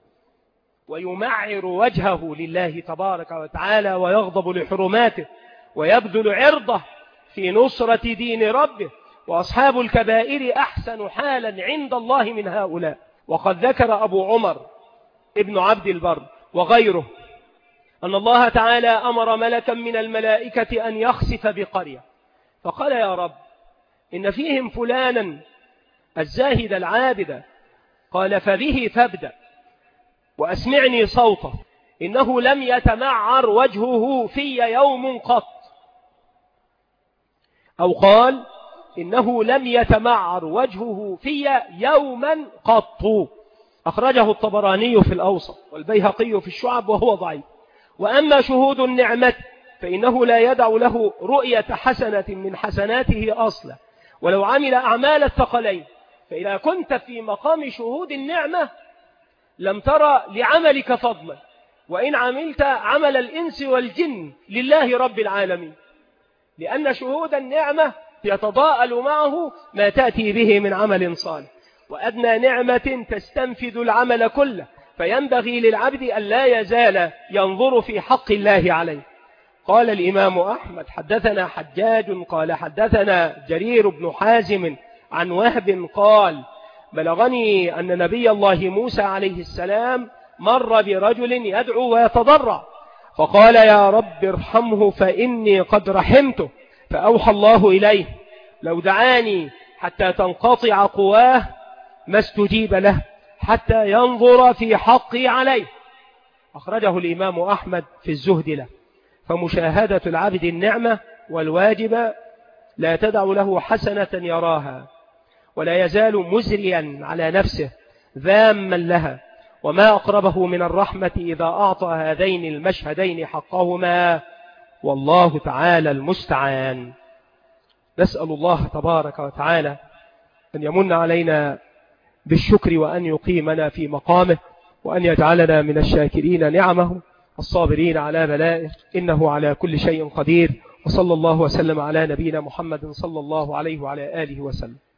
ويمعر وجهه لله تبارك وتعالى ويغضب لحرماته ويبذل عرضه في نصرة دين ربه. وأصحاب الكبائر أحسن حالا عند الله من هؤلاء. وقد ذكر أبو عمر ابن عبد البر وغيره أن الله تعالى أمر ملكا من الملائكة أن يخسف بقرية، فقال: يا رب إن فيهم فلانا الزاهد العابد. قال: فبه فابدأ وأسمعني صوته، إنه لم يتمعر وجهه في يوم قط. أو قال: إنه لم يتمعر وجهه في يوما قط. أخرجه الطبراني في الأوسط والبيهقي في الشعب وهو ضعيف. وأما شهود النعمة فإنه لا يدع له رؤية حسنة من حسناته أصلا ولو عمل أعمال الثقلين. فإذا كنت في مقام شهود النعمة لم ترى لعملك فضلا، وإن عملت عمل الإنس والجن لله رب العالمين، لأن شهود النعمة يتضاءل معه ما تأتي به من عمل صالح، وأدنى نعمة تستنفذ العمل كله، فينبغي للعبد أن لا يزال ينظر في حق الله عليه. قال الإمام أحمد: حدثنا حجاج قال حدثنا جرير بن حازم عن وهب قال: بلغني أن نبي الله موسى عليه السلام مر برجل يدعو ويتضرع، فقال: يا رب ارحمه فإني قد رحمته. فأوحى الله إليه: لو دعاني حتى تنقطع قواه ما استجيب له حتى ينظر في حقي عليه. أخرجه الإمام أحمد في الزهد له. فمشاهدة العبد النعمة والواجب لا تدع له حسنة يراها، ولا يزال مزريا على نفسه ذاما لها. وما أقربه من الرحمة إذا أعطى هذين المشهدين حقهما، والله تعالى المستعان. نسأل الله تبارك وتعالى أن يمن علينا بالشكر وأن يقيمنا في مقامه، وأن يجعلنا من الشاكرين نعمه الصابرين على بلائه، إنه على كل شيء قدير. وصلى الله وسلم على نبينا محمد صلى الله عليه وعلى آله وسلم.